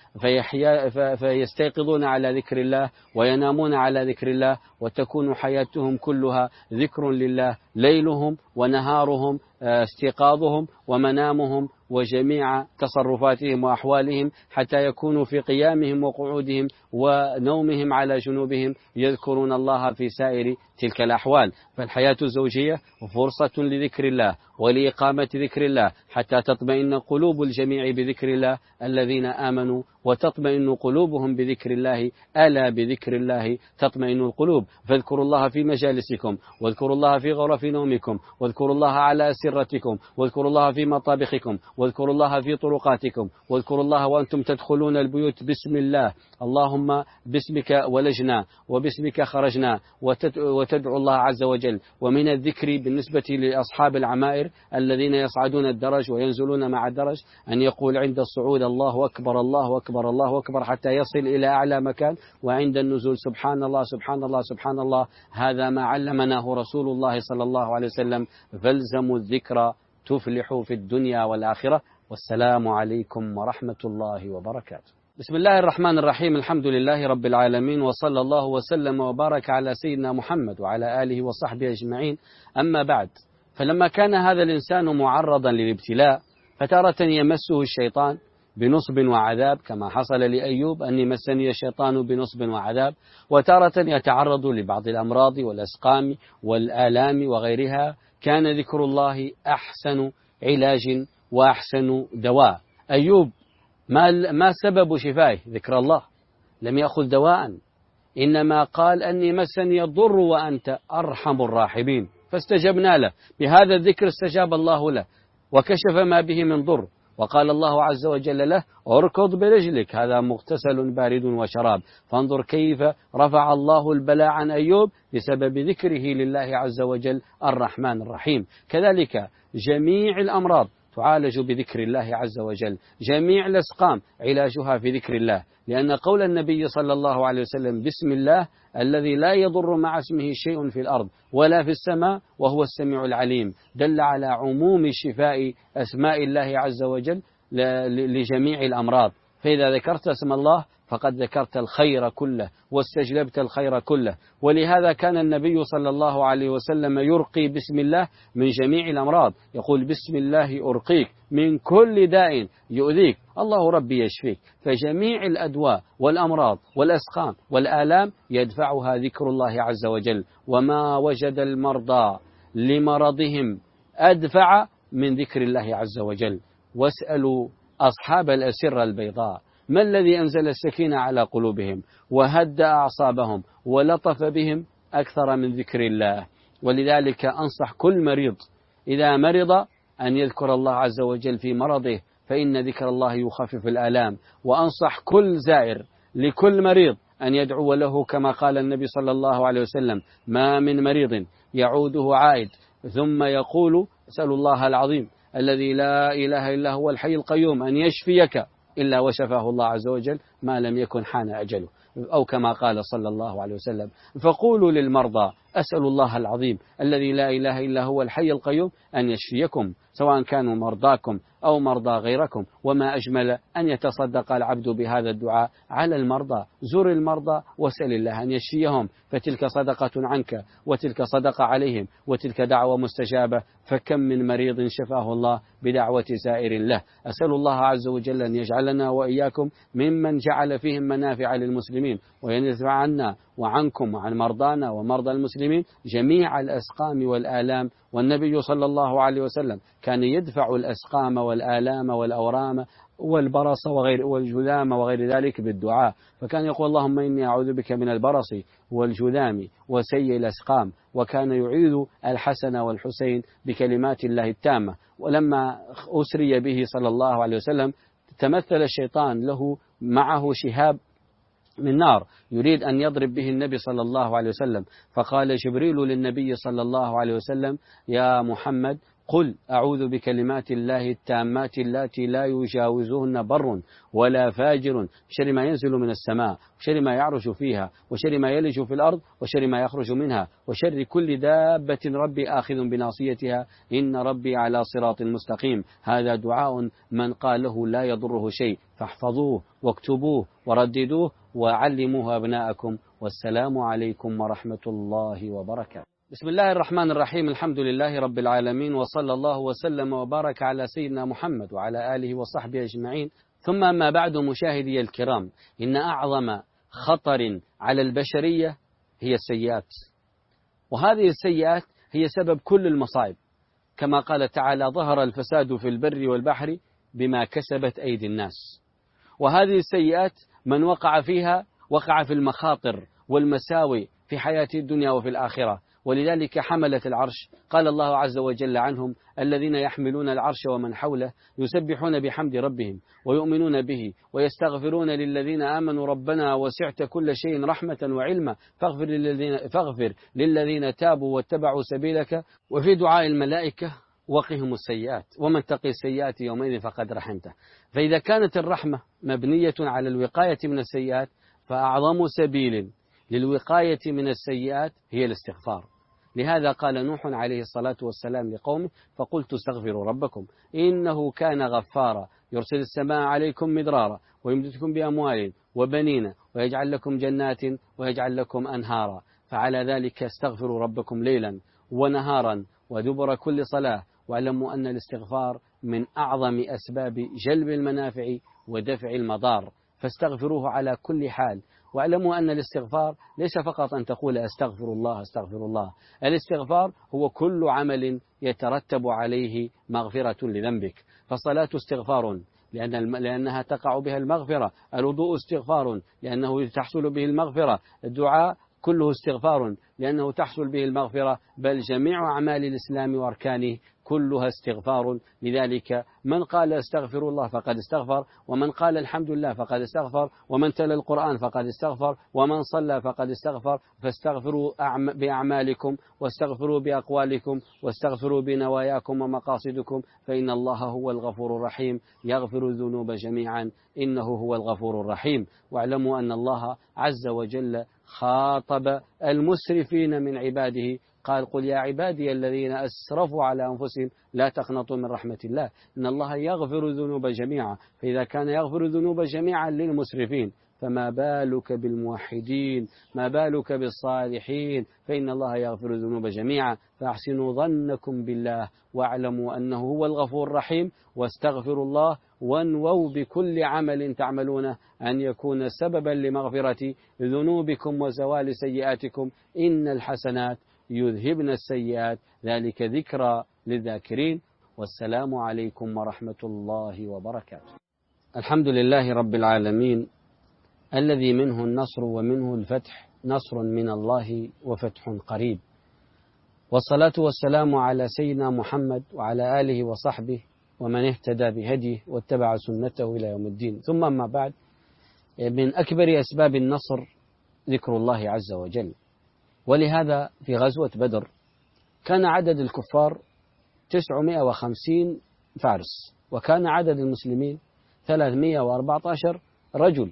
فيستيقظون على ذكر الله وينامون على ذكر الله، وتكون حياتهم كلها ذكر لله، ليلهم ونهارهم، استيقاظهم ومنامهم وجميع تصرفاتهم وأحوالهم، حتى يكونوا في قيامهم وقعودهم ونومهم على جنوبهم يذكرون الله في سائر تلك الأحوال. فالحياة الزوجية فرصة لذكر الله ولإقامة ذكر الله، حتى تطمئن قلوب الجميع بذكر الله الذين آمنوا، وتطمئن قلوبهم بذكر الله. ألا بذكر الله تطمئن القلوب. فاذكروا الله في مجالسكم، واذكروا الله في غرف نومكم، واذكروا الله على أسرتكم، واذكروا الله في مطابخكم، واذكروا الله في طرقاتكم، واذكروا الله وأنتم تدخلون البيوت بسم الله. اللهم باسمك ولجنا وباسمك خرجنا، وتدعو الله عز وجل. ومن الذكر بالنسبة لأصحاب العمائر الذين يصعدون الدرج وينزلون مع الدرج أن يقول عند الصعود: الله أكبر الله أكبر الله أكبر، حتى يصل إلى أعلى مكان، وعند النزول: سبحان الله سبحان الله سبحان الله. هذا ما علمناه رسول الله صلى الله عليه وسلم. فالزموا الذكر تفلحوا في الدنيا والآخرة. والسلام عليكم ورحمة الله وبركاته. بسم الله الرحمن الرحيم. الحمد لله رب العالمين، وصلى الله وسلم وبارك على سيدنا محمد وعلى آله وصحبه أجمعين. أما بعد، فلما كان هذا الإنسان معرضا للابتلاء فتارة يمسه الشيطان بنصب وعذاب، كما حصل لأيوب: أني مسني الشيطان بنصب وعذاب. وتارة يتعرض لبعض الأمراض والأسقام والآلام وغيرها. كان ذكر الله أحسن علاج وأحسن دواء. أيوب ما ما سبب شفائه؟ ذكر الله، لم يأخذ دواء، إنما قال أني مسني الضر وأنت أرحم الراحمين، فاستجبنا له. بهذا الذكر استجاب الله له وكشف ما به من ضر. وقال الله عز وجل له: اركض برجلك، هذا مغتسل بارد وشراب. فانظر كيف رفع الله البلاء عن أيوب بسبب ذكره لله عز وجل الرحمن الرحيم. كذلك جميع الأمراض تعالج بذكر الله عز وجل، جميع الأسقام علاجها في ذكر الله، لأن قول النبي صلى الله عليه وسلم: بسم الله الذي لا يضر مع اسمه شيء في الأرض ولا في السماء وهو السميع العليم، دل على عموم شفاء أسماء الله عز وجل لجميع الأمراض. فإذا ذكرت اسم الله فقد ذكرت الخير كله واستجلبت الخير كله. ولهذا كان النبي صلى الله عليه وسلم يرقي بسم الله من جميع الأمراض، يقول: بسم الله أرقيك من كل داء يؤذيك الله ربي يشفيك. فجميع الأدواء والأمراض والأسقام والآلام يدفعها ذكر الله عز وجل. وما وجد المرضى لمرضهم أدفع من ذكر الله عز وجل. واسألوا أصحاب الأسرة البيضاء ما الذي أنزل السكينة على قلوبهم وهدأ أعصابهم ولطف بهم أكثر من ذكر الله. ولذلك أنصح كل مريض إذا مرض أن يذكر الله عز وجل في مرضه، فإن ذكر الله يخفف الآلام. وأنصح كل زائر لكل مريض أن يدعو له كما قال النبي صلى الله عليه وسلم: ما من مريض يعوده عائد ثم يقول: أسأل الله العظيم الذي لا إله إلا هو الحي القيوم أن يشفيك إلا وشفاه الله عز وجل ما لم يكن حان أجله، أو كما قال صلى الله عليه وسلم. فقولوا للمرضى: أسأل الله العظيم الذي لا إله إلا هو الحي القيوم أن يشفيكم، سواء كانوا مرضاكم أو مرضى غيركم. وما أجمل أن يتصدق العبد بهذا الدعاء على المرضى. زر المرضى واسأل الله أن يشفيهم، فتلك صدقة عنك وتلك صدقة عليهم وتلك دعوة مستجابة. فكم من مريض شفاه الله بدعوة سائر له. أسأل الله عز وجل أن يجعلنا وإياكم ممن جعل فيهم منافع للمسلمين، وينزع عنا وعنكم وعن مرضانا ومرضى المسلمين جميع الأسقام والآلام. والنبي صلى الله عليه وسلم كان يدفع الأسقام والآلام والأورام والبرص وغير والجذام وغير ذلك بالدعاء. فكان يقول: اللهم إني أعوذ بك من البرص والجذام وسيء الأسقام. وكان يعيذ الحسن والحسين بكلمات الله التامة. ولما أسري به صلى الله عليه وسلم تمثل الشيطان له معه شهاب من نار يريد أن يضرب به النبي صلى الله عليه وسلم. فقال جبريل للنبي صلى الله عليه وسلم: يا محمد قل أعوذ بكلمات الله التامات التي لا يجاوزهن بر ولا فاجر، شر ما ينزل من السماء وشر ما يعرج فيها وشر ما يلج في الأرض وشر ما يخرج منها وشر كل دابة ربي آخذ بناصيتها إن ربي على صراط مستقيم. هذا دعاء من قاله لا يضره شيء، فاحفظوه واكتبوه ورددوه وعلموه أبناءكم. والسلام عليكم ورحمة الله وبركاته. بسم الله الرحمن الرحيم. الحمد لله رب العالمين، وصلى الله وسلم وبارك على سيدنا محمد وعلى آله وصحبه أجمعين. ثم أما بعد، مشاهدي الكرام، إن أعظم خطر على البشرية هي السيئات، وهذه السيئات هي سبب كل المصائب، كما قال تعالى: ظهر الفساد في البر والبحر بما كسبت أيدي الناس. وهذه السيئات من وقع فيها وقع في المخاطر والمساوي في حياة الدنيا وفي الآخرة. ولذلك حملة العرش قال الله عز وجل عنهم: الذين يحملون العرش ومن حوله يسبحون بحمد ربهم ويؤمنون به ويستغفرون للذين آمنوا ربنا وسعت كل شيء رحمة وعلما فاغفر للذين, فاغفر للذين تابوا واتبعوا سبيلك. وفي دعاء الملائكة: وقهم السيئات ومن تقي السيئات يومئذ فقد رحمته. فإذا كانت الرحمة مبنية على الوقاية من السيئات، فأعظم سبيل للوقاية من السيئات هي الاستغفار. لهذا قال نوح عليه الصلاة والسلام لقومه: فقلت استغفروا ربكم إنه كان غفارا يرسل السماء عليكم مدرارا ويمددكم بأموال وبنين ويجعل لكم جنات ويجعل لكم أنهارا. فعلى ذلك استغفروا ربكم ليلا ونهارا ودبر كل صلاة. واعلموا أن الاستغفار من أعظم أسباب جلب المنافع ودفع المضار، فاستغفروه على كل حال. واعلموا أن الاستغفار ليس فقط أن تقول أستغفر الله أستغفر الله. الاستغفار هو كل عمل يترتب عليه مغفرة لذنبك. فالصلاة استغفار لأن لأنها تقع بها المغفرة. الوضوء استغفار لأنه تحصل به المغفرة. الدعاء كله استغفار لأنه تحصل به المغفرة، بل جميع أعمال الإسلام وأركانه كلها استغفار. لذلك من قال استغفر الله فقد استغفر، ومن قال الحمد لله فقد استغفر، ومن تلا القرآن فقد استغفر، ومن صلى فقد استغفر. فاستغفروا بأعمالكم، واستغفروا بأقوالكم، واستغفروا بنواياكم ومقاصدكم، فإن الله هو الغفور الرحيم يغفر الذنوب جميعا إنه هو الغفور الرحيم. واعلموا أن الله عز وجل خاطب المسرفين من عباده، قال قل يا عبادي الذين أسرفوا على أنفسهم لا تقنطوا من رحمة الله إن الله يغفر الذنوب جميعا. فإذا كان يغفر الذنوب جميعا للمسرفين فما بالك بالموحدين، ما بالك بالصالحين، فإن الله يغفر الذنوب جميعا. فأحسنوا ظنكم بالله واعلموا أنه هو الغفور الرحيم، واستغفروا الله، وانووا بكل عمل تعملونه أن يكون سببا لمغفرة ذنوبكم وزوال سيئاتكم. إن الحسنات يذهبن السيئات ذلك ذكرى للذاكرين. والسلام عليكم ورحمة الله وبركاته. الحمد لله رب العالمين الذي منه النصر ومنه الفتح، نصر من الله وفتح قريب، والصلاة والسلام على سيدنا محمد وعلى آله وصحبه ومن اهتدى بهديه واتبع سنته إلى يوم الدين. ثم أما بعد، من أكبر أسباب النصر ذكر الله عز وجل. ولهذا في غزوة بدر كان عدد الكفار تسعمائة وخمسين فارس، وكان عدد المسلمين ثلاثمائة وأربعة عشر رجل،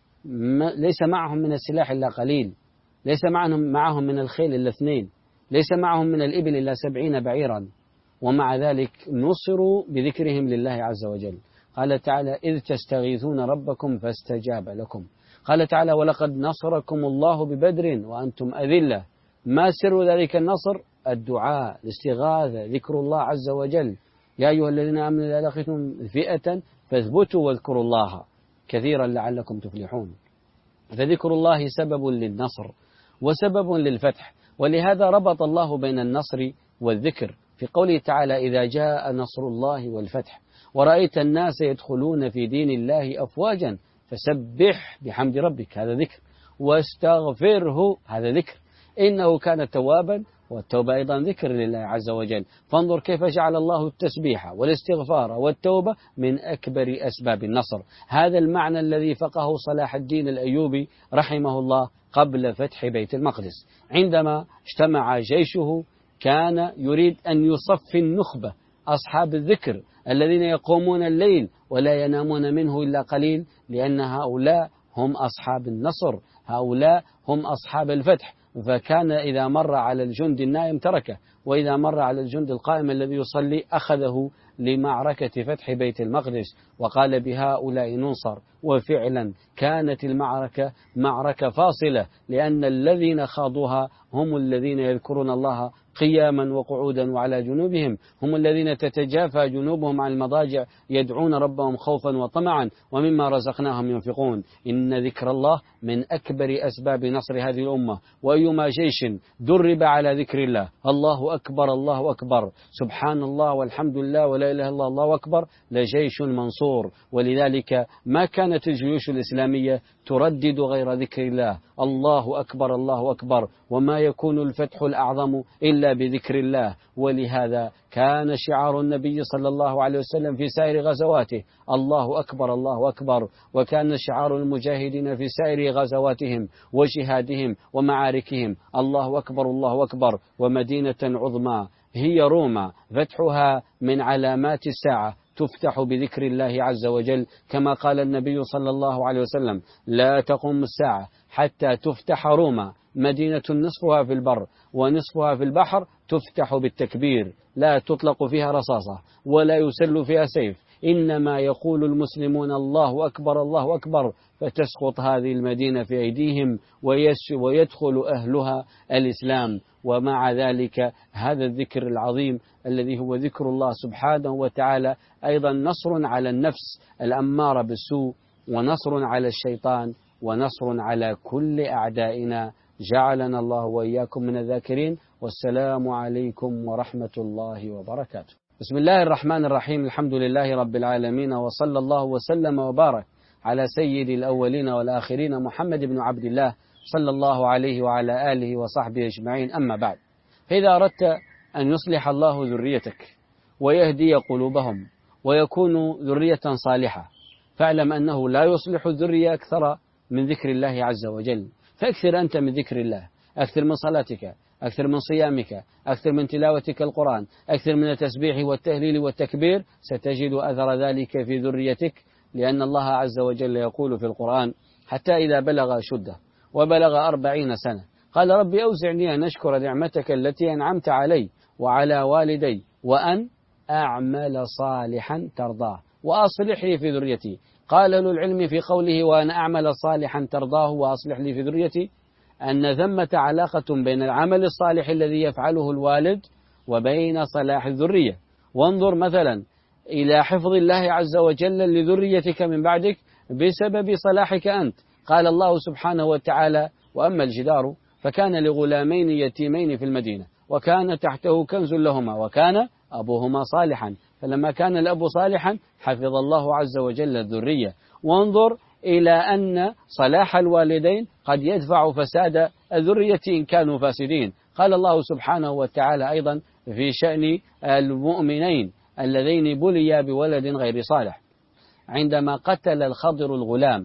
ليس معهم من السلاح إلا قليل، ليس معهم معهم من الخيل إلا اثنين، ليس معهم من الإبل إلا سبعين بعيرا، ومع ذلك نصروا بذكرهم لله عز وجل. قال تعالى إذ تستغيثون ربكم فاستجاب لكم. قال تعالى ولقد نصركم الله ببدر وأنتم أذلة. ما سر ذلك النصر؟ الدعاء، الاستغاثة، ذكر الله عز وجل. يا أيها الذين آمنوا إذا لقيتم فئة فاثبتوا واذكروا الله كثيرا لعلكم تفلحون. فذكر الله سبب للنصر وسبب للفتح. ولهذا ربط الله بين النصر والذكر في قوله تعالى إذا جاء نصر الله والفتح ورأيت الناس يدخلون في دين الله أفواجا فسبح بحمد ربك، هذا ذكر، واستغفره، هذا ذكر، إنه كان توابا، والتوبة أيضا ذكر لله عز وجل. فانظر كيف جعل الله التسبيح والاستغفار والتوبة من أكبر أسباب النصر. هذا المعنى الذي فقه صلاح الدين الأيوبي رحمه الله قبل فتح بيت المقدس. عندما اجتمع جيشه كان يريد أن يصفي النخبة أصحاب الذكر الذين يقومون الليل ولا ينامون منه إلا قليل، لأن هؤلاء هم أصحاب النصر، هؤلاء هم أصحاب الفتح. فكان إذا مر على الجند النائم تركه، وإذا مر على الجند القائم الذي يصلي أخذه لمعركة فتح بيت المقدس، وقال بهؤلاء ننصر. وفعلا كانت المعركة معركة فاصلة، لأن الذين خاضوها هم الذين يذكرون الله قياما وقعودا وعلى جنوبهم، هم الذين تتجافى جنوبهم عن المضاجع يدعون ربهم خوفا وطمعا ومما رزقناهم ينفقون. إن ذكر الله من أكبر أسباب نصر هذه الأمة. وأيما جيش درب على ذكر الله، الله أكبر الله أكبر، سبحان الله والحمد لله ولا إله إلا الله الله أكبر، لجيش منصور. ولذلك ما كانت الجيوش الإسلامية تردد غير ذكر الله، الله أكبر الله أكبر، وما يكون الفتح الأعظم إلا بذكر الله. ولهذا كان شعار النبي صلى الله عليه وسلم في سائر غزواته الله أكبر الله أكبر، وكان شعار المجاهدين في سائر غزواتهم وجهادهم ومعاركهم الله أكبر الله أكبر. ومدينة عظمى هي روما فتحها من علامات الساعة تفتح بذكر الله عز وجل، كما قال النبي صلى الله عليه وسلم لا تقوم الساعة حتى تفتح روما، مدينة نصفها في البر ونصفها في البحر، تفتح بالتكبير، لا تطلق فيها رصاصة ولا يسل فيها سيف، إنما يقول المسلمون الله أكبر الله أكبر، فتسقط هذه المدينة في أيديهم ويدخل أهلها الإسلام. ومع ذلك هذا الذكر العظيم الذي هو ذكر الله سبحانه وتعالى أيضا نصر على النفس الأمارة بالسوء، ونصر على الشيطان، ونصر على كل أعدائنا. جعلنا الله وإياكم من الذاكرين. والسلام عليكم ورحمة الله وبركاته. بسم الله الرحمن الرحيم. الحمد لله رب العالمين، وصلى الله وسلم وبارك على سيد الأولين والآخرين محمد بن عبد الله صلى الله عليه وعلى آله وصحبه أجمعين. أما بعد، فإذا أردت أن يصلح الله ذريتك ويهدي قلوبهم ويكون ذرية صالحة، فاعلم أنه لا يصلح الذرية أكثر من ذكر الله عز وجل. فاكثر أنت من ذكر الله، أكثر من صلاتك، أكثر من صيامك، أكثر من تلاوتك القرآن، أكثر من التسبيح والتهليل والتكبير، ستجد أثر ذلك في ذريتك، لأن الله عز وجل يقول في القرآن: حتى إذا بلغ أشده وبلغ أربعين سنة قال: ربي أوزعني أن أشكر نعمتك التي أنعمت علي وعلى والدي وأن أعمل صالحا ترضاه وأصلح لي في ذريتي. قال له العلم في قوله وأن أعمل صالحا ترضاه وأصلح لي في ذريتي أن ثمة علاقة بين العمل الصالح الذي يفعله الوالد وبين صلاح الذرية. وانظر مثلا إلى حفظ الله عز وجل لذريتك من بعدك بسبب صلاحك أنت. قال الله سبحانه وتعالى: وأما الجدار فكان لغلامين يتيمين في المدينة وكان تحته كنز لهما وكان أبوهما صالحا، فلما كان الأب صالحا حفظ الله عز وجل الذرية. وانظر إلى أن صلاح الوالدين قد يدفع فساد الذرية إن كانوا فاسدين. قال الله سبحانه وتعالى أيضا في شأن المؤمنين اللذين بليا بولد غير صالح: عندما قتل الخضر الغلام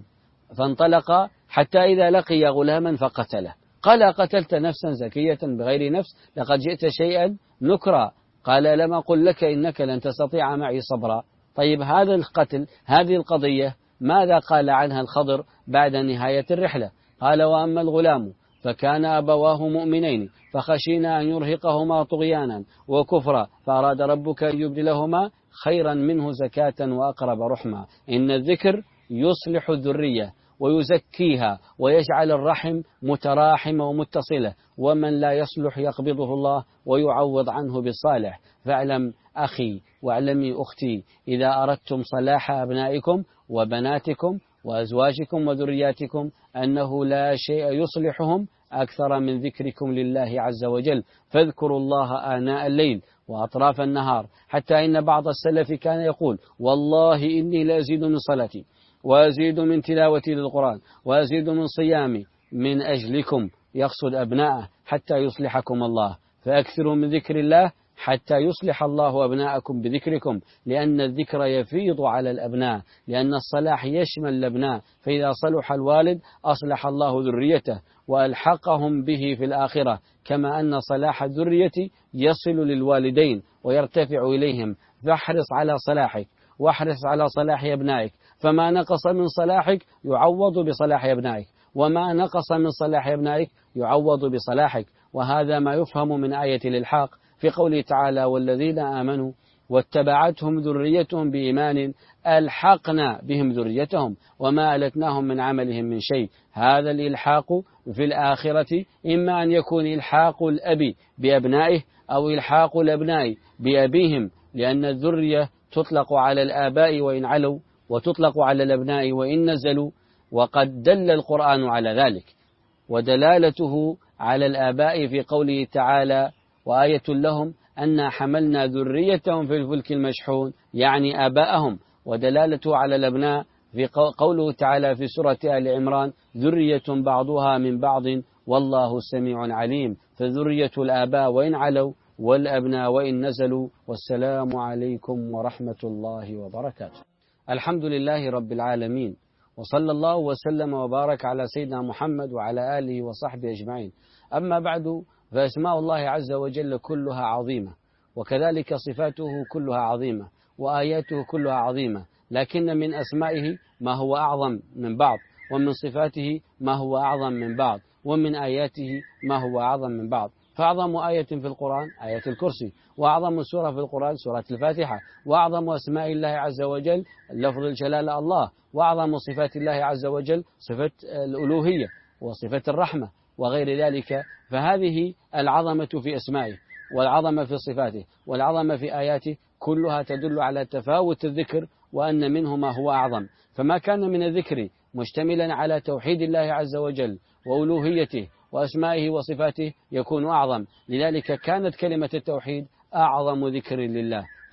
فانطلق حتى إذا لقي غلاما فقتله، قال: قتلت نفسا زكية بغير نفس لقد جئت شيئا نكرا. قال: لم أقل لك إنك لن تستطيع معي صبرا. طيب، هذا القتل، هذه القضية، ماذا قال عنها الخضر بعد نهاية الرحلة؟ قال: وأما الغلام فكان أبواه مؤمنين فخشينا أن يرهقهما طغيانا وكفرا فأراد ربك أن يبدلهما خيرا منه زكاة وأقرب رحما. إن الذكر يصلح الذرية ويزكيها ويجعل الرحم متراحمة ومتصلة، ومن لا يصلح يقبضه الله ويعوض عنه بالصالح. فاعلم أخي واعلمي أختي، إذا أردتم صلاح أبنائكم وبناتكم وأزواجكم وذرياتكم أنه لا شيء يصلحهم أكثر من ذكركم لله عز وجل. فاذكروا الله آناء الليل وأطراف النهار، حتى إن بعض السلف كان يقول: والله إني لأزيد من صلاتي وأزيد من تلاوتي للقرآن وأزيد من صيامي من أجلكم، يقصد أبناءه، حتى يصلحكم الله. فأكثروا من ذكر الله حتى يصلح الله أبناءكم بذكركم، لأن الذكر يفيض على الأبناء، لأن الصلاح يشمل الأبناء. فإذا صلح الوالد أصلح الله ذريته وألحقهم به في الآخرة، كما أن صلاح الذرية يصل للوالدين ويرتفع إليهم. فاحرص على صلاحك واحرص على صلاح أبنائك، فما نقص من صلاحك يعوض بصلاح أبنائك، وما نقص من صلاح أبنائك يعوض بصلاحك. وهذا ما يفهم من آية الإلحاق في قوله تعالى: والذين آمنوا واتبعتهم ذريتهم بإيمان ألحقنا بهم ذريتهم وما ألتناهم من عملهم من شيء. هذا الإلحاق في الآخرة إما أن يكون إلحاق الأب بأبنائه أو إلحاق الأبناء بأبيهم، لأن الذرية تطلق على الآباء وإن علوا وتطلق على الأبناء وإن نزلوا، وقد دل القرآن على ذلك. ودلالته على الآباء في قوله تعالى: وآية لهم أن حملنا ذريتهم في الفلك المشحون، يعني آباءهم. ودلالته على الأبناء في قوله تعالى في سورة آل عمران: ذرية بعضها من بعض والله سميع عليم. فذرية الآباء وإن علوا والأبناء وإن نزلوا. والسلام عليكم ورحمة الله وبركاته. الحمد لله رب العالمين، وصلى الله وسلم وبارك على سيدنا محمد وعلى آله وصحبه أجمعين. أما بعد، فأسماء الله عز وجل كلها عظيمة، وكذلك صفاته كلها عظيمة، وآياته كلها عظيمة، لكن من أسمائه ما هو أعظم من بعض، ومن صفاته ما هو أعظم من بعض، ومن آياته ما هو أعظم من بعض. فأعظم آية في القرآن آية الكرسي، وأعظم سورة في القرآن سورة الفاتحة، وأعظم أسماء الله عز وجل لفظ الجلالة الله، وأعظم صفات الله عز وجل صفة الألوهية وصفة الرحمة وغير ذلك. فهذه العظمة في أسمائه، والعظمة في صفاته، والعظمة في آياته، كلها تدل على تفاوت الذكر، وأن منه ما هو أعظم. فما كان من الذكر مشتملا على توحيد الله عز وجل وألوهيته وأسمائه وصفاته يكون أعظم. لذلك كانت كلمة التوحيد أعظم ذكر لله.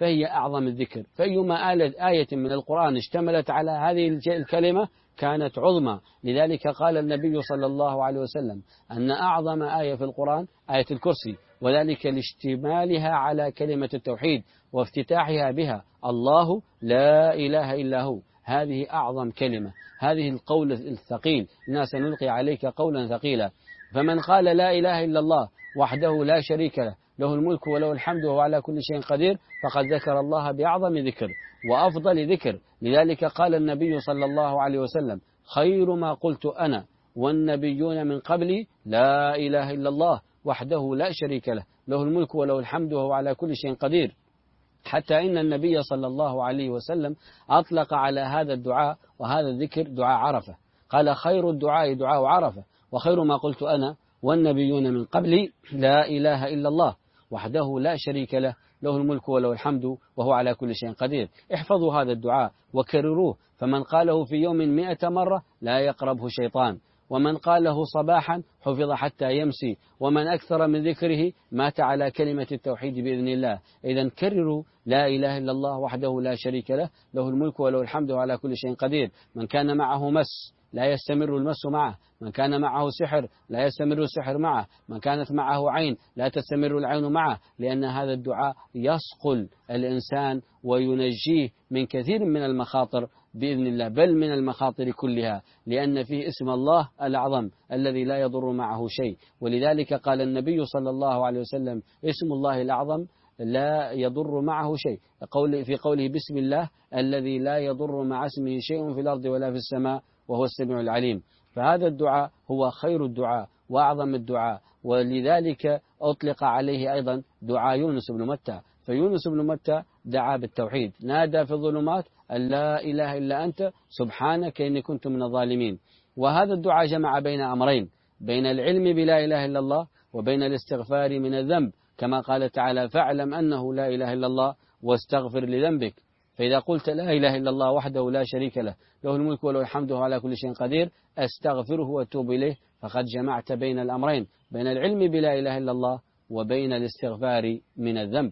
فهي أعظم الذكر، فأيما آية من القرآن اشتملت على هذه الكلمة كانت عظمى. لذلك قال النبي صلى الله عليه وسلم أن أعظم آية في القرآن آية الكرسي، وذلك لاشتمالها على كلمة التوحيد وافتتاحها بها الله لا إله إلا هو. هذه أعظم كلمة، هذه القول الثقيل، إنا سنلقي عليك قولا ثقيلا. فمن قال لا إله إلا الله وحده لا شريك له له الملك وله الحمد وهو على كل شيء قدير فقد ذكر الله بأعظم ذكر وأفضل ذكر. لذلك قال النبي صلى الله عليه وسلم خير ما قلت أنا والنبيون من قبلي لا إله إلا الله وحده لا شريك له له الملك وله الحمد وهو على كل شيء قدير. حتى إن النبي صلى الله عليه وسلم أطلق على هذا الدعاء وهذا الذكر دعاء عرفة، قال خير الدعاء دعاء عرفة وخير ما قلت أنا والنبيون من قبلي لا إله إلا الله وحده لا شريك له له الملك وله الحمد وهو على كل شيء قدير. احفظوا هذا الدعاء وكرروه، فمن قاله في يوم مئة مرة لا يقربه شيطان، ومن قاله صباحا حفظ حتى يمسي، ومن أكثر من ذكره مات على كلمة التوحيد بإذن الله. إذا كرروا لا إله إلا الله وحده لا شريك له له الملك وله الحمد وعلى كل شيء قدير. من كان معه مس لا يستمر المس معه، من كان معه سحر لا يستمر السحر معه، من كانت معه عين لا تستمر العين معه، لأن هذا الدعاء يصقل الإنسان وينجيه من كثير من المخاطر بإذن الله، بل من المخاطر كلها، لأن فيه اسم الله الأعظم الذي لا يضر معه شيء. ولذلك قال النبي صلى الله عليه وسلم اسم الله الأعظم لا يضر معه شيء، في قوله بسم الله الذي لا يضر مع اسمه شيء في الأرض ولا في السماء وهو السميع العليم. فهذا الدعاء هو خير الدعاء وأعظم الدعاء، ولذلك أطلق عليه أيضا دعاء يونس بن متى. فيونس بن متى دعا بالتوحيد، نادى في الظلمات أن لا إله إلا أنت سبحانك إني كنت من الظالمين. وهذا الدعاء جمع بين أمرين، بين العلم بلا إله إلا الله وبين الاستغفار من الذنب، كما قال تعالى فاعلم أنه لا إله إلا الله واستغفر لذنبك. فإذا قلت لا إله إلا الله وحده لا شريك له له الملك وله الحمد وهو على كل شيء قدير أستغفره وأتوب إليه، فقد جمعت بين الأمرين، بين العلم بلا إله إلا الله وبين الاستغفار من الذنب.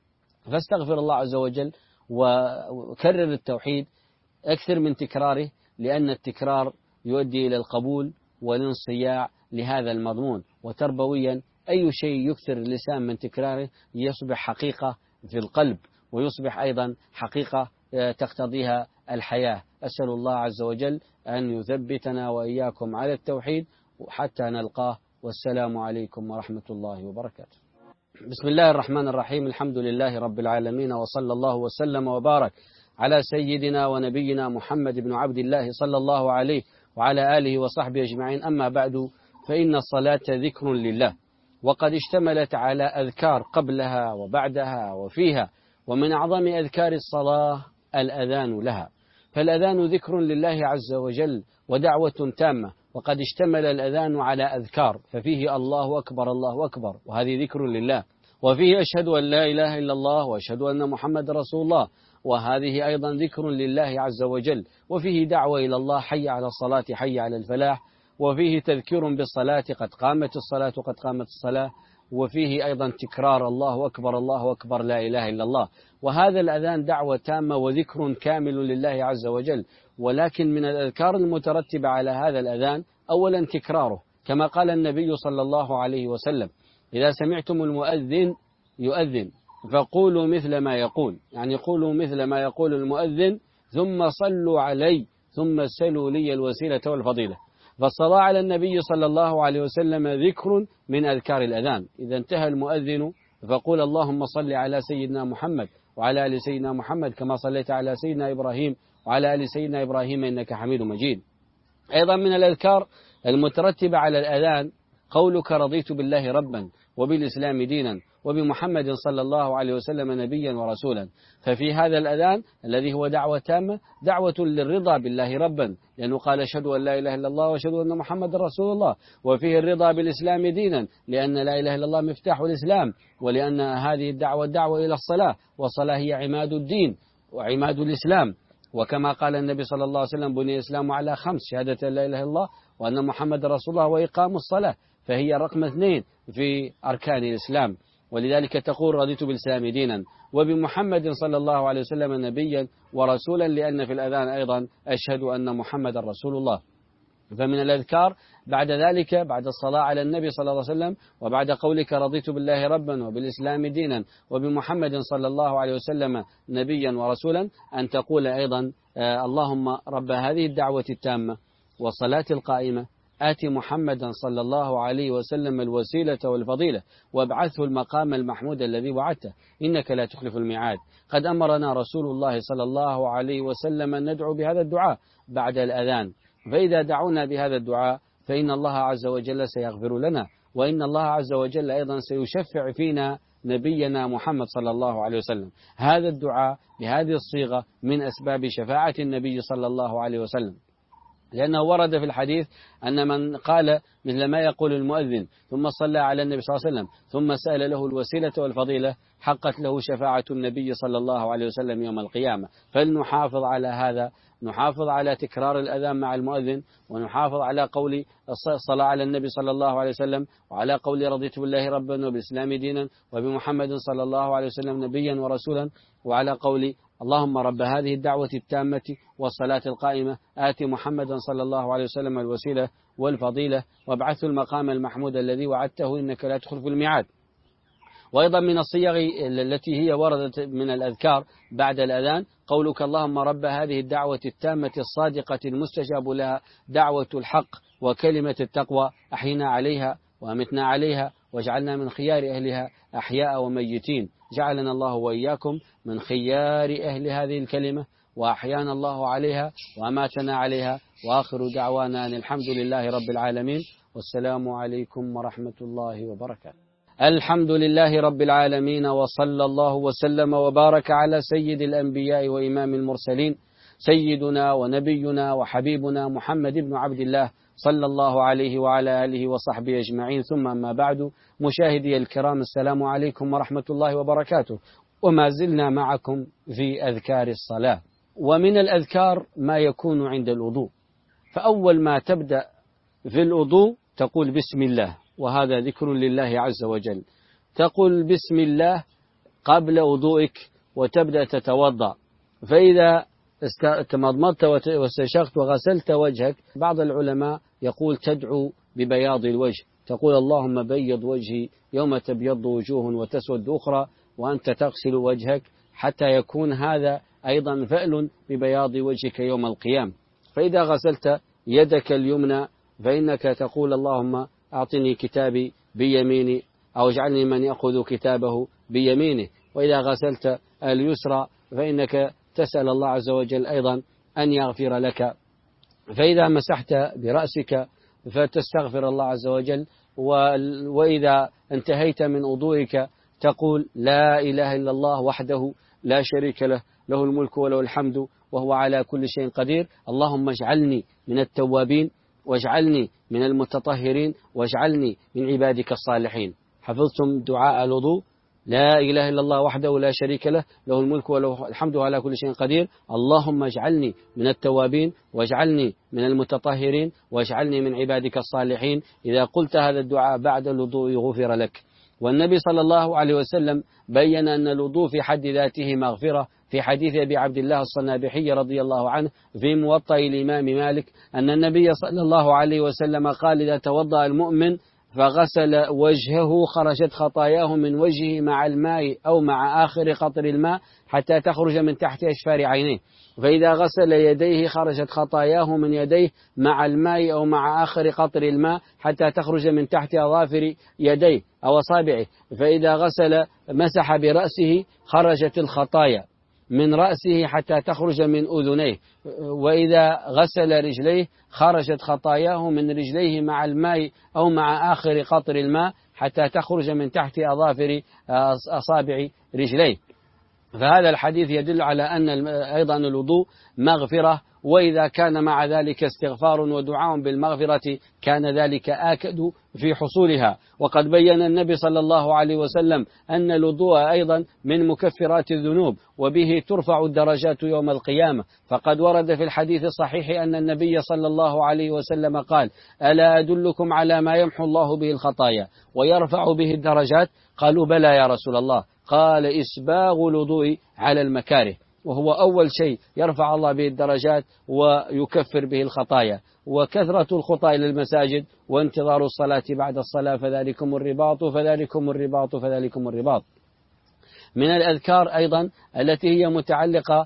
فاستغفر الله عز وجل وكرر التوحيد، أكثر من تكراره، لأن التكرار يؤدي إلى القبول والانصياع لهذا المضمون. وتربويا أي شيء يكثر اللسان من تكراره يصبح حقيقة في القلب، ويصبح أيضا حقيقة تقتضيها الحياة. أسأل الله عز وجل أن يثبتنا وإياكم على التوحيد حتى نلقاه، والسلام عليكم ورحمة الله وبركاته. بسم الله الرحمن الرحيم، الحمد لله رب العالمين، وصلى الله وسلم وبارك على سيدنا ونبينا محمد بن عبد الله صلى الله عليه وعلى آله وصحبه أجمعين. أما بعد، فإن الصلاة ذكر لله، وقد اشتملت على أذكار قبلها وبعدها وفيها، ومن أعظم أذكار الصلاة الأذان لها. فالأذان ذكر لله عز وجل ودعوة تامة، وقد اشتمل الأذان على أذكار، ففيه الله أكبر الله أكبر وهذه ذكر لله، وفيه أشهد أن لا إله إلا الله وأشهد أن محمد رسول الله وهذه أيضا ذكر لله عز وجل، وفيه دعوة إلى الله حي على الصلاة حي على الفلاح، وفيه تذكير بالصلاة قد قامت الصلاة قد قامت الصلاة، وفيه أيضا تكرار الله أكبر الله أكبر لا إله إلا الله. وهذا الأذان دعوة تامة وذكر كامل لله عز وجل. ولكن من الأذكار المترتبة على هذا الأذان أولا تكراره، كما قال النبي صلى الله عليه وسلم إذا سمعتم المؤذن يؤذن فقولوا مثل ما يقول، يعني قولوا مثل ما يقول المؤذن ثم صلوا علي ثم سلوا لي الوسيلة والفضيلة. فالصلاة على النبي صلى الله عليه وسلم ذكر من أذكار الأذان. إذا انتهى المؤذن فقول اللهم صل على سيدنا محمد وعلى آل سيدنا محمد كما صليت على سيدنا إبراهيم وعلى آل سيدنا إبراهيم إنك حميد مجيد. أيضا من الأذكار المترتبة على الأذان قولك رضيت بالله ربا وبالإسلام دينا وبمحمد صلى الله عليه وسلم نبيا ورسولا. ففي هذا الأذان الذي هو دعوة تامة دعوة للرضا بالله ربا، لأنه قال أشهد أن لا إله إلا الله وأشهد أن محمد رسول الله. وفيه الرضا بالإسلام دينا، لأن لا إله إلا الله مفتاح الإسلام، ولأن هذه الدعوة دعوة إلى الصلاة، والصلاة هي عماد الدين وعماد الإسلام. وكما قال النبي صلى الله عليه وسلم بني الإسلام على خمس: شهادة لا إله إلا الله وأن محمد رسول الله وإقام الصلاة، فهي رقم اثنين في أركان الإسلام. ولذلك تقول رضيت بالإسلام دينا وبمحمد صلى الله عليه وسلم نبيا ورسولا، لأن في الأذان أيضا أشهد أن محمد رسول الله. فمن الأذكار بعد ذلك، بعد الصلاة على النبي صلى الله عليه وسلم، وبعد قولك رضيت بالله ربا وبالإسلام دينا وبمحمد صلى الله عليه وسلم نبيا ورسولا، أن تقول أيضا آه اللهم رب هذه الدعوة التامة والصلاة القائمة آت محمدا صلى الله عليه وسلم الوسيلة والفضيلة وابعثه المقام المحمود الذي وعدته إنك لا تخلف الميعاد. قد أمرنا رسول الله صلى الله عليه وسلم أن ندعو بهذا الدعاء بعد الأذان، فإذا دعونا بهذا الدعاء فإن الله عز وجل سيغفر لنا، وإن الله عز وجل أيضا سيشفع فينا نبينا محمد صلى الله عليه وسلم. هذا الدعاء بهذه الصيغة من أسباب شفاعة النبي صلى الله عليه وسلم، لأنه ورد في الحديث أن من قال مثل ما يقول المؤذن ثم صلى على النبي صلى الله عليه وسلم ثم سأل له الوسيلة والفضيلة حقت له شفاعة النبي صلى الله عليه وسلم يوم القيامة. فلنحافظ على هذا، نحافظ على تكرار الأذان مع المؤذن، ونحافظ على قول الصلاة على النبي صلى الله عليه وسلم، وعلى قول رضيت بالله ربا وبالإسلام دينا وبمحمد صلى الله عليه وسلم نبيا ورسولا، وعلى قول اللهم رب هذه الدعوة التامة والصلاة القائمة آت محمدا صلى الله عليه وسلم الوسيلة والفضيلة وابعثه المقام المحمود الذي وعدته إنك لا تخلف الميعاد. وأيضا من الصيغ التي هي وردت من الأذكار بعد الأذان قولك اللهم رب هذه الدعوة التامة الصادقة المستجاب لها دعوة الحق وكلمة التقوى أحينا عليها وأمتنا عليها واجعلنا من خيار أهلها أحياء وميتين. جعلنا الله وإياكم من خيار أهل هذه الكلمة وأحيانا الله عليها وأماتنا عليها، وآخر دعوانا أن الحمد لله رب العالمين والسلام عليكم ورحمة الله وبركاته. الحمد لله رب العالمين، وصلى الله وسلم وبارك على سيد الأنبياء وإمام المرسلين سيدنا ونبينا وحبيبنا محمد بن عبد الله صلى الله عليه وعلى آله وصحبه أجمعين، ثم أما بعد. مشاهدي الكرام السلام عليكم ورحمة الله وبركاته، وما زلنا معكم في أذكار الصلاة. ومن الأذكار ما يكون عند الوضوء، فأول ما تبدأ في الوضوء تقول بسم الله، وهذا ذكر لله عز وجل. تقول بسم الله قبل وضوئك وتبدأ تتوضأ، فإذا تمضمضت واستنشقت وغسلت وجهك، بعض العلماء يقول تدعو ببياض الوجه، تقول اللهم بيض وجهي يوم تبيض وجوه وتسود أخرى، وأنت تغسل وجهك حتى يكون هذا أيضا فأل ببياض وجهك يوم القيامة. فإذا غسلت يدك اليمنى فإنك تقول اللهم أعطني كتابي بيميني أو اجعلني من يأخذ كتابه بيمينه. وإذا غسلت اليسرى فإنك تسأل الله عز وجل أيضا أن يغفر لك. فإذا مسحت برأسك فتستغفر الله عز وجل. وإذا انتهيت من وضوئك تقول لا إله إلا الله وحده لا شريك له، له الملك وله الحمد وهو على كل شيء قدير، اللهم اجعلني من التوابين واجعلني من المتطهرين واجعلني من عبادك الصالحين. حفظتم دعاء الوضوء؟ لا إله إلا الله وحده لا شريك له، له الملك وله الحمد على كل شيء قدير، اللهم اجعلني من التوابين واجعلني من المتطهرين واجعلني من عبادك الصالحين. إذا قلت هذا الدعاء بعد الوضوء غفر لك. والنبي صلى الله عليه وسلم بين أن الوضوء في حد ذاته مغفرة في حديث أبي عبد الله الصنابحي رضي الله عنه في موطأ الإمام مالك أن النبي صلى الله عليه وسلم قال إذا توضأ المؤمن فغسل وجهه خرجت خطاياه من وجهه مع الماء أو مع آخر قطر الماء حتى تخرج من تحت أشفار عينيه، فإذا غسل يديه خرجت خطاياه من يديه مع الماء أو مع آخر قطر الماء حتى تخرج من تحت أظافر يديه أو أصابعه، فإذا غسل مسح برأسه خرجت الخطايا من رأسه حتى تخرج من أذنيه، وإذا غسل رجليه خرجت خطاياه من رجليه مع الماء أو مع آخر قطر الماء حتى تخرج من تحت أظافر أصابع رجليه. فهذا الحديث يدل على أن أيضا الوضوء مغفرة وإذا كان مع ذلك استغفار ودعاء بالمغفرة كان ذلك آكد في حصولها. وقد بين النبي صلى الله عليه وسلم أن الوضوء أيضا من مكفرات الذنوب وبه ترفع الدرجات يوم القيامة، فقد ورد في الحديث الصحيح أن النبي صلى الله عليه وسلم قال: ألا أدلكم على ما يمحو الله به الخطايا ويرفع به الدرجات؟ قالوا: بلى يا رسول الله. قال: إسباغ الوضوء على المكاره، وهو أول شيء يرفع الله به الدرجات ويكفر به الخطايا، وكثرة الخطى إلى المساجد وانتظار الصلاة بعد الصلاة، فذلكم الرباط فذلكم الرباط فذلكم الرباط. من الأذكار أيضا التي هي متعلقة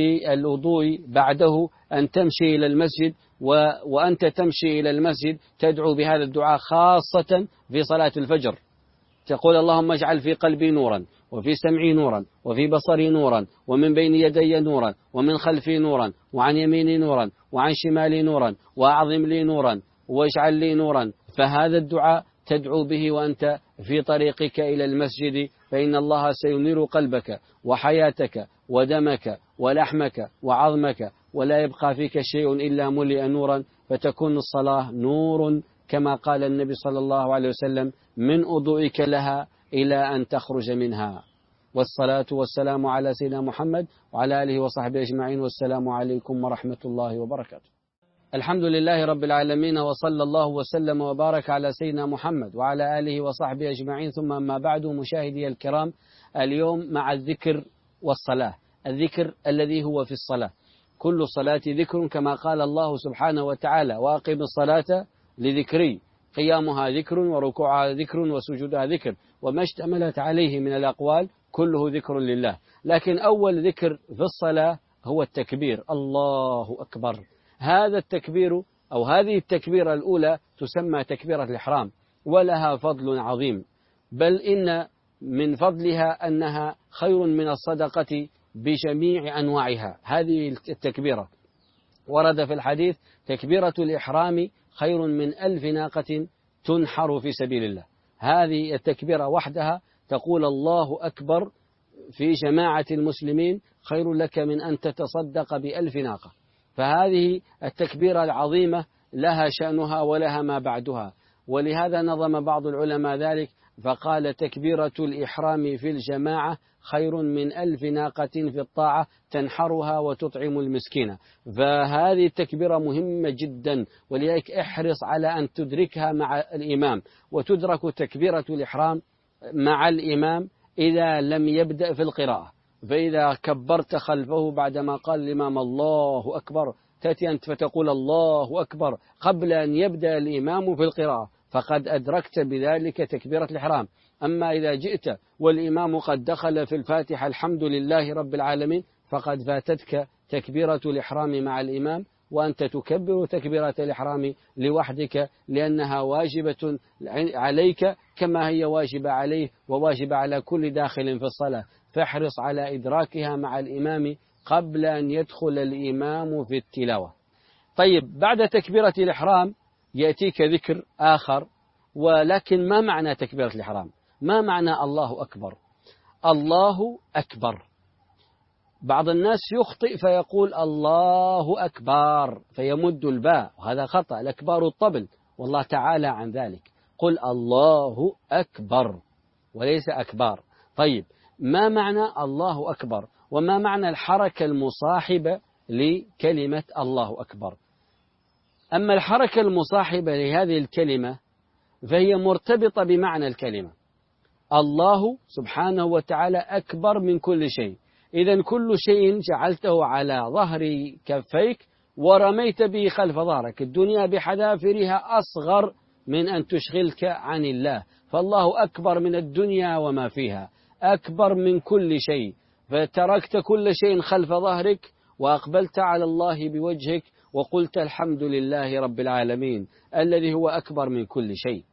بالوضوء بعده أن تمشي إلى المسجد، وأنت تمشي إلى المسجد تدعو بهذا الدعاء خاصة في صلاة الفجر، تقول: اللهم اجعل في قلبي نورا، وفي سمعي نورا، وفي بصري نورا، ومن بين يدي نورا، ومن خلفي نورا، وعن يميني نورا، وعن شمالي نورا، وأعظم لي نورا، واجعل لي نورا. فهذا الدعاء تدعو به وأنت في طريقك إلى المسجد، فإن الله سينير قلبك وحياتك ودمك ولحمك وعظمك، ولا يبقى فيك شيء إلا ملئ نورا، فتكون الصلاة نور كما قال النبي صلى الله عليه وسلم: من وضوئك لها إلى أن تخرج منها. والصلاة والسلام على سيدنا محمد وعلى آله وصحبه أجمعين، والسلام عليكم ورحمة الله وبركاته. الحمد لله رب العالمين، وصلى الله وسلم وبارك على سيدنا محمد وعلى آله وصحبه أجمعين، ثم أما بعد. مشاهدي الكرام، اليوم مع الذكر والصلاة. الذكر الذي هو في الصلاة، كل صلاة ذكر كما قال الله سبحانه وتعالى: وأقم الصلاة لذكري، قيامها ذكر وركوعها ذكر وسجودها ذكر، وما اشتملت عليه من الأقوال كله ذكر لله. لكن أول ذكر في الصلاة هو التكبير، الله أكبر. هذا التكبير أو هذه التكبيرة الأولى تسمى تكبيرة الإحرام، ولها فضل عظيم، بل إن من فضلها أنها خير من الصدقة بجميع أنواعها. هذه التكبيرة ورد في الحديث: تكبيرة الإحرام خير من ألف ناقة تنحر في سبيل الله. هذه التكبيرة وحدها تقول الله أكبر في جماعة المسلمين خير لك من أن تتصدق بألف ناقة. فهذه التكبيرة العظيمة لها شأنها ولها ما بعدها، ولهذا نظم بعض العلماء ذلك فقال: تكبيرة الإحرام في الجماعة خير من ألف ناقة في الطاعة تنحرها وتطعم المسكين. فهذه التكبيرة مهمة جدا، ولذلك احرص على أن تدركها مع الإمام. وتدرك تكبيرة الإحرام مع الإمام إذا لم يبدأ في القراءة، فإذا كبرت خلفه بعدما قال الإمام الله أكبر، تأتي أنت فتقول الله أكبر قبل أن يبدأ الإمام في القراءة، فقد أدركت بذلك تكبيرة الإحرام. أما إذا جئت والإمام قد دخل في الفاتحة الحمد لله رب العالمين، فقد فاتتك تكبيرة الإحرام مع الإمام، وأنت تكبر تكبيرة الإحرام لوحدك، لأنها واجبة عليك كما هي واجبة عليه وواجبة على كل داخل في الصلاة. فاحرص على إدراكها مع الإمام قبل أن يدخل الإمام في التلاوة. طيب، بعد تكبيرة الإحرام يأتيك ذكر آخر، ولكن ما معنى تكبيرة الإحرام؟ ما معنى الله أكبر؟ الله أكبر، بعض الناس يخطئ فيقول الله أكبر فيمد الباء، وهذا خطأ. الأكبار الطبل، والله تعالى عن ذلك. قل الله أكبر وليس أكبار. طيب، ما معنى الله أكبر؟ وما معنى الحركة المصاحبة لكلمة الله أكبر؟ أما الحركة المصاحبة لهذه الكلمة فهي مرتبطة بمعنى الكلمة. الله سبحانه وتعالى أكبر من كل شيء، إذن كل شيء جعلته على ظهر كفيك ورميت به خلف ظهرك، الدنيا بحذافيرها أصغر من أن تشغلك عن الله. فالله أكبر من الدنيا وما فيها، أكبر من كل شيء، فتركت كل شيء خلف ظهرك وأقبلت على الله بوجهك وقلت الحمد لله رب العالمين الذي هو أكبر من كل شيء.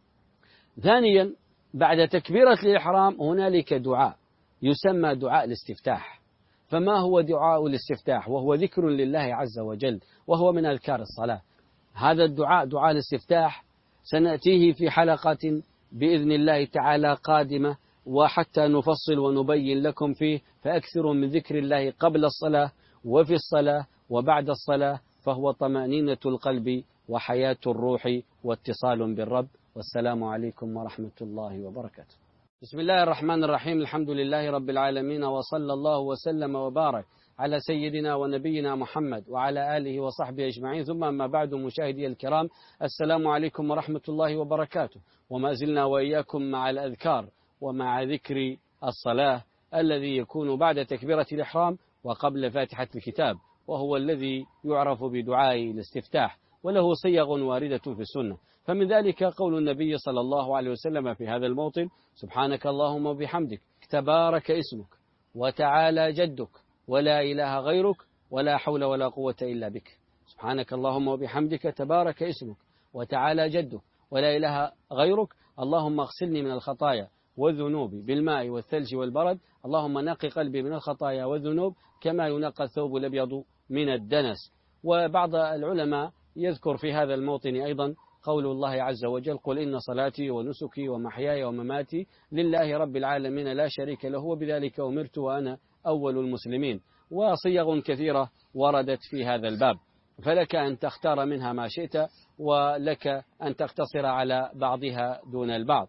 ثانيا، بعد تكبيرة الإحرام هنالك دعاء يسمى دعاء الاستفتاح. فما هو دعاء الاستفتاح؟ وهو ذكر لله عز وجل، وهو من أذكار الصلاة. هذا الدعاء دعاء الاستفتاح سنأتيه في حلقة بإذن الله تعالى قادمة، وحتى نفصل ونبين لكم فيه، فأكثروا من ذكر الله قبل الصلاة وفي الصلاة وبعد الصلاة فهو طمأنينة القلب وحياة الروح واتصال بالرب. والسلام عليكم ورحمة الله وبركاته. بسم الله الرحمن الرحيم. الحمد لله رب العالمين، وصلى الله وسلم وبارك على سيدنا ونبينا محمد وعلى آله وصحبه أجمعين، ثم أما بعد. مشاهدي الكرام، السلام عليكم ورحمة الله وبركاته. وما زلنا وإياكم مع الأذكار ومع ذكر الصلاة الذي يكون بعد تكبيرة الإحرام وقبل فاتحة الكتاب، وهو الذي يعرف بدعاء الاستفتاح، وله صيغ واردة في السنة. فمن ذلك قول النبي صلى الله عليه وسلم في هذا الموطن: سبحانك اللهم وبحمدك، تبارك اسمك، وتعالى جدك، ولا إله غيرك، ولا حول ولا قوة إلا بك. سبحانك اللهم وبحمدك، تبارك اسمك، وتعالى جدك، ولا إله غيرك. اللهم اغسلني من الخطايا والذنوب بالماء والثلج والبرد. اللهم نقي قلبي من الخطايا والذنوب كما ينقى الثوب الأبيض من الدنس. وبعض العلماء يذكر في هذا الموطن أيضا قول الله عز وجل: قل إن صلاتي ونسكي ومحياي ومماتي لله رب العالمين لا شريك له وبذلك أمرت وأنا أول المسلمين. وصيغ كثيرة وردت في هذا الباب، فلك أن تختار منها ما شئت، ولك أن تقتصر على بعضها دون البعض.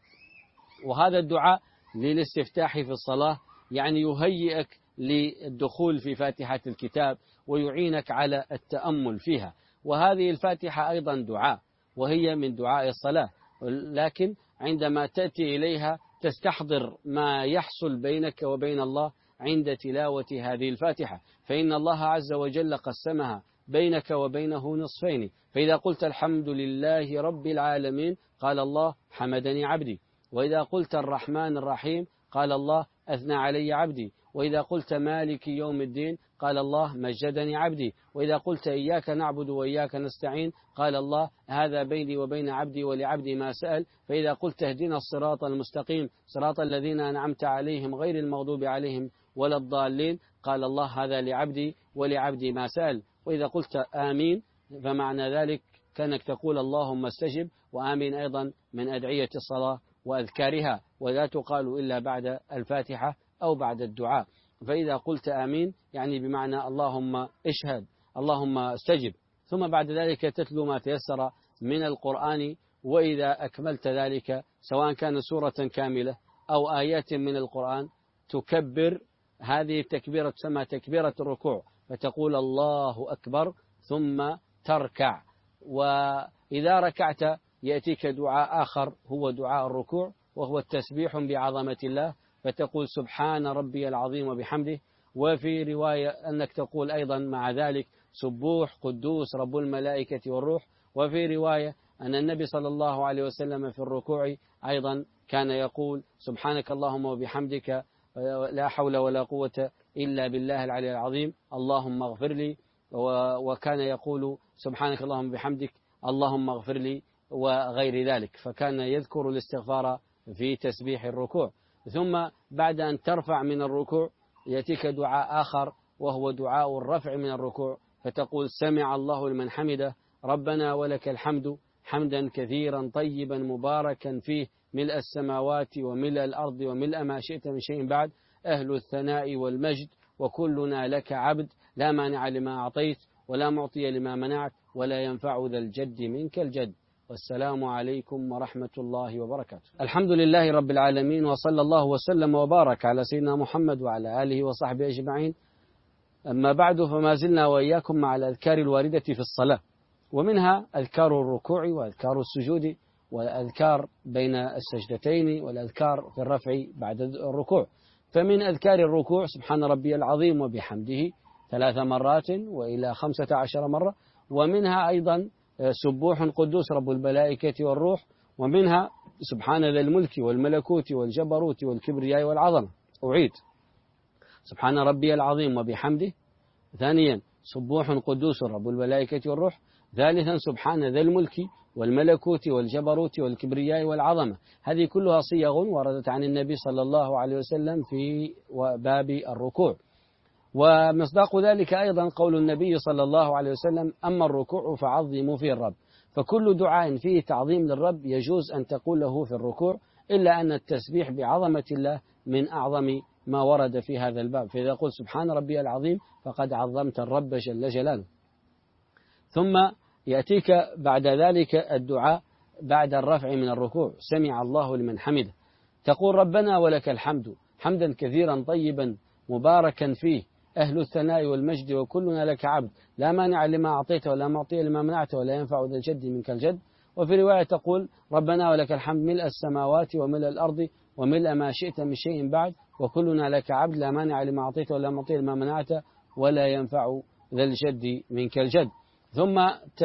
وهذا الدعاء للاستفتاح في الصلاة يعني يهيئك للدخول في فاتحة الكتاب ويعينك على التأمل فيها. وهذه الفاتحة أيضا دعاء، وهي من دعاء الصلاة، لكن عندما تأتي إليها تستحضر ما يحصل بينك وبين الله عند تلاوة هذه الفاتحة، فإن الله عز وجل قسمها بينك وبينه نصفين. فإذا قلت الحمد لله رب العالمين قال الله حمدني عبدي، وإذا قلت الرحمن الرحيم قال الله أثنى علي عبدي، وإذا قلت مالك يوم الدين قال الله مجدني عبدي، وإذا قلت إياك نعبد وإياك نستعين قال الله هذا بيني وبين عبدي ولعبدي ما سأل. فإذا قلت اهدنا الصراط المستقيم صراط الذين أنعمت عليهم غير المغضوب عليهم ولا الضالين قال الله هذا لعبدي ولعبدي ما سأل. وإذا قلت آمين فمعنى ذلك كأنك تقول اللهم استجب. وآمين أيضا من أدعية الصلاة وأذكارها، ولا تقال إلا بعد الفاتحة أو بعد الدعاء. فإذا قلت آمين يعني بمعنى اللهم اشهد، اللهم استجب، ثم بعد ذلك تتلو ما تيسر من القرآن. وإذا أكملت ذلك سواء كان سورة كاملة أو آيات من القرآن تكبر. هذه التكبيرة تسمى تكبيرة الركوع، فتقول الله أكبر ثم تركع. وإذا ركعت يأتيك دعاء آخر هو دعاء الركوع، وهو التسبيح بعظمة الله، فتقول سبحان ربي العظيم وبحمده. وفي رواية أنك تقول أيضا مع ذلك سبوح قدوس رب الملائكة والروح. وفي رواية أن النبي صلى الله عليه وسلم في الركوع أيضا كان يقول سبحانك اللهم وبحمدك لا حول ولا قوة إلا بالله العلي العظيم اللهم اغفر لي. وكان يقول سبحانك اللهم وبحمدك اللهم اغفر لي وغير ذلك. فكان يذكر الاستغفار في تسبيح الركوع. ثم بعد أن ترفع من الركوع يأتيك دعاء آخر وهو دعاء الرفع من الركوع، فتقول سمع الله لمن حمده ربنا ولك الحمد حمدا كثيرا طيبا مباركا فيه ملء السماوات وملء الأرض وملء ما شئت من شيء بعد أهل الثناء والمجد وكلنا لك عبد لا مانع لما أعطيت ولا معطي لما منعت ولا ينفع ذا الجد منك الجد. والسلام عليكم ورحمة الله وبركاته. الحمد لله رب العالمين، وصلى الله وسلم وبارك على سيدنا محمد وعلى آله وصحبه أجمعين. أما بعد، فما زلنا وإياكم مع الأذكار الواردة في الصلاة، ومنها أذكار الركوع وأذكار السجود والأذكار بين السجدتين والأذكار في الرفع بعد الركوع. فمن أذكار الركوع سبحان ربي العظيم وبحمده ثلاث مرات وإلى خمسة عشر مرة، ومنها أيضا سبوح قدوس رب الملائكة والروح، ومنها سبحان ذا الملك والملكوت والجبروت والكبرياء والعظمة. أعيد سبحان ربي العظيم وبحمده. ثانيا سبوح قدوس رب الملائكة والروح. ثالثا سبحان ذا الملك والملكوت والجبروت والكبرياء والعظمة. هذه كلها صيغ وردت عن النبي صلى الله عليه وسلم في باب الركوع. ومصداق ذلك أيضا قول النبي صلى الله عليه وسلم أما الركوع فعظموا فيه الرب. فكل دعاء فيه تعظيم للرب يجوز أن تقوله في الركوع، إلا أن التسبيح بعظمة الله من أعظم ما ورد في هذا الباب. فإذا قلت سبحان ربي العظيم فقد عظمت الرب جل جلاله. ثم يأتيك بعد ذلك الدعاء بعد الرفع من الركوع، سمع الله لمن حمده، تقول ربنا ولك الحمد حمدا كثيرا طيبا مباركا فيه أهل الثناء والمجد وكلنا لك عبد لا مانع لما أعطيت ولا معطي لما منعت ولا ينفع ذا الجد منك الجد. وفي رواية تقول ربنا ولك الحمد ملء السماوات وملء الأرض وملء ما شئت من شيء بعد وكلنا لك عبد لا مانع لما أعطيت ولا معطي لما منعت ولا ينفع ذا الجد منك الجد. ثم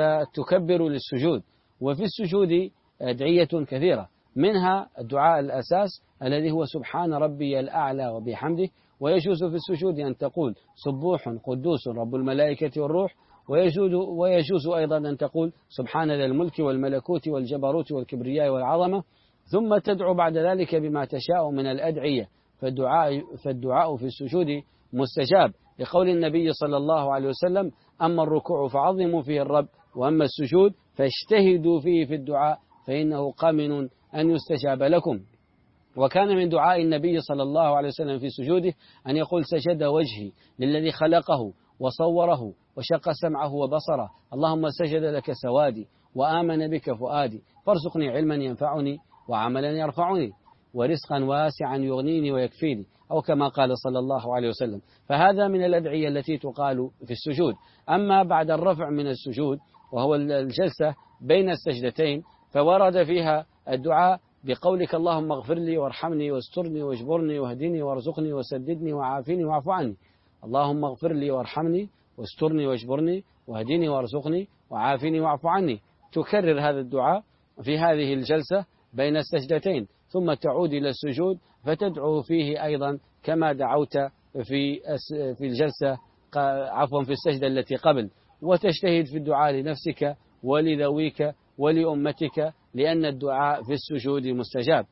تكبر للسجود، وفي السجود أدعية كثيرة، منها الدعاء الأساس الذي هو سبحان ربي الأعلى وبحمده، ويجوز في السجود أن تقول سبوح قدوس رب الملائكة والروح، ويجوز, ويجوز أيضا أن تقول سبحان ذا الملك والملكوت والجبروت والكبرياء والعظمة، ثم تدعو بعد ذلك بما تشاء من الأدعية. فالدعاء, فالدعاء في السجود مستجاب، لقول النبي صلى الله عليه وسلم أما الركوع فعظموا فيه الرب وأما السجود فاجتهدوا فيه في الدعاء فإنه قامن أن يستجاب لكم. وكان من دعاء النبي صلى الله عليه وسلم في سجوده أن يقول سجد وجهي للذي خلقه وصوره وشق سمعه وبصره، اللهم سجد لك سوادي وآمن بك فؤادي فارزقني علما ينفعني وعملا يرفعني ورزقا واسعا يغنيني ويكفيني، أو كما قال صلى الله عليه وسلم. فهذا من الأدعية التي تقال في السجود. أما بعد الرفع من السجود وهو الجلسة بين السجدتين فورد فيها الدعاء بقولك اللهم اغفر لي وارحمني واسترني واجبرني واهدني وارزقني وسددني وعافني واعف عني، اللهم اغفر لي وارحمني واسترني واجبرني واهدني وارزقني وعافني واعف عني. تكرر هذا الدعاء في هذه الجلسة بين السجدتين، ثم تعود إلى السجود فتدعو فيه أيضا كما دعوت في في الجلسة عفوا في السجدة التي قبل، وتجتهد في الدعاء لنفسك ولذويك ولأمتك، لأن الدعاء في السجود مستجاب.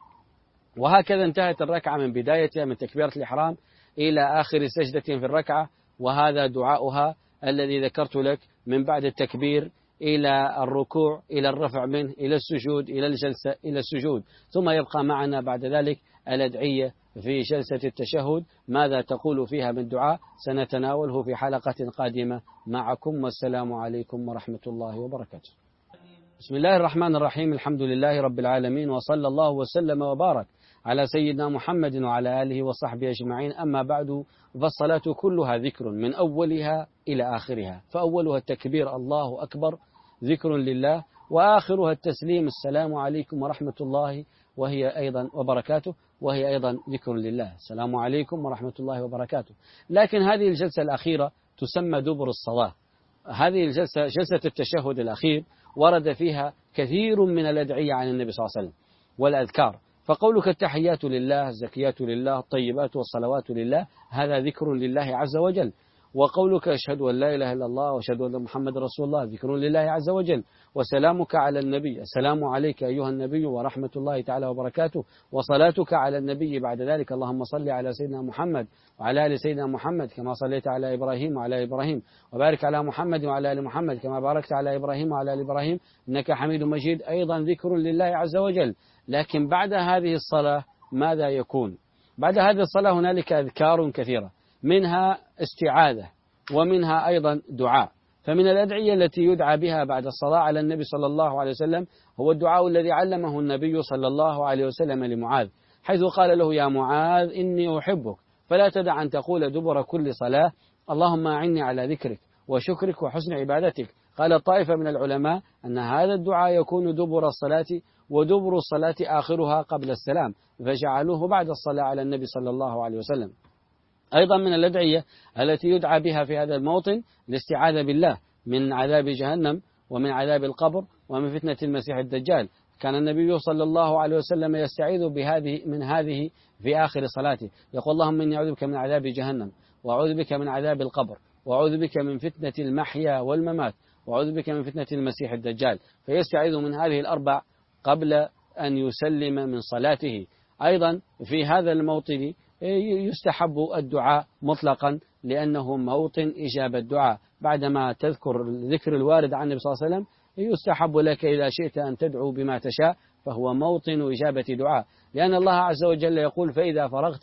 وهكذا انتهت الركعة من بدايتها من تكبيرة الإحرام إلى آخر سجدة في الركعة، وهذا دعاؤها الذي ذكرت لك من بعد التكبير إلى الركوع إلى الرفع منه إلى السجود إلى الجلسة إلى السجود. ثم يبقى معنا بعد ذلك الأدعية في جلسة التشهد، ماذا تقول فيها من دعاء سنتناوله في حلقة قادمة معكم، والسلام عليكم ورحمة الله وبركاته. بسم الله الرحمن الرحيم، الحمد لله رب العالمين، وصلى الله وسلم وبارك على سيدنا محمد وعلى آله وصحبه أجمعين. أما بعد، فالصلاة كلها ذكر من أولها إلى آخرها، فأولها التكبير الله أكبر ذكر لله، وآخرها التسليم السلام عليكم ورحمة الله وهي أيضا وبركاته وهي أيضا ذكر لله، السلام عليكم ورحمة الله وبركاته. لكن هذه الجلسة الأخيرة تسمى دبر الصلاة. هذه الجلسة جلسة التشهد الأخير ورد فيها كثير من الأدعية عن النبي صلى الله عليه وسلم والأذكار، فقولك التحيات لله الزكيات لله الطيبات والصلوات لله هذا ذكر لله عز وجل، وقولك أشهد أن لا إله إلا الله وأشهد أن محمد رسول الله ذكر لله عز وجل، وسلامك على النبي السلام عليك أيها النبي ورحمة الله تعالى وبركاته، وصلاتك على النبي بعد ذلك اللهم صل على سيدنا محمد وعلى آل سيدنا محمد كما صليت على إبراهيم وعلى إبراهيم، وبارك على محمد وعلى آل محمد كما باركت على إبراهيم وعلى آل إبراهيم إنك حميد مجيد، أيضا ذكر لله عز وجل. لكن بعد هذه الصلاة ماذا يكون؟ بعد هذه الصلاة هنالك أذكار كثيرة، منها استعاذة ومنها أيضا دعاء. فمن الأدعية التي يدعى بها بعد الصلاة على النبي صلى الله عليه وسلم هو الدعاء الذي علمه النبي صلى الله عليه وسلم لمعاذ، حيث قال له يا معاذ إني أحبك فلا تدع أن تقول دبر كل صلاة اللهم أعني على ذكرك وشكرك وحسن عبادتك. قال طائفة من العلماء أن هذا الدعاء يكون دبر الصلاة، ودبر الصلاة آخرها قبل السلام، فجعلوه بعد الصلاة على النبي صلى الله عليه وسلم. أيضا من الأدعية التي يدعى بها في هذا الموطن الاستعاذة بالله من عذاب جهنم ومن عذاب القبر ومن فتنة المسيح الدجال. كان النبي صلى الله عليه وسلم يستعيذ بهذه من هذه في آخر صلاته، يقول اللهم إني أعوذ بك من عذاب جهنم وأعوذ بك من عذاب القبر وأعوذ بك من فتنة المحيا والممات وأعوذ بك من فتنة المسيح الدجال، فيستعيذ من هذه الأربع قبل أن يسلم من صلاته. أيضا في هذا الموطن يستحب الدعاء مطلقا لأنه موطن إجابة الدعاء، بعدما تذكر ذكر الوارد عن النبي صلى الله عليه وسلم يستحب لك إذا شئت أن تدعو بما تشاء، فهو موطن إجابة دعاء، لأن الله عز وجل يقول فإذا فرغت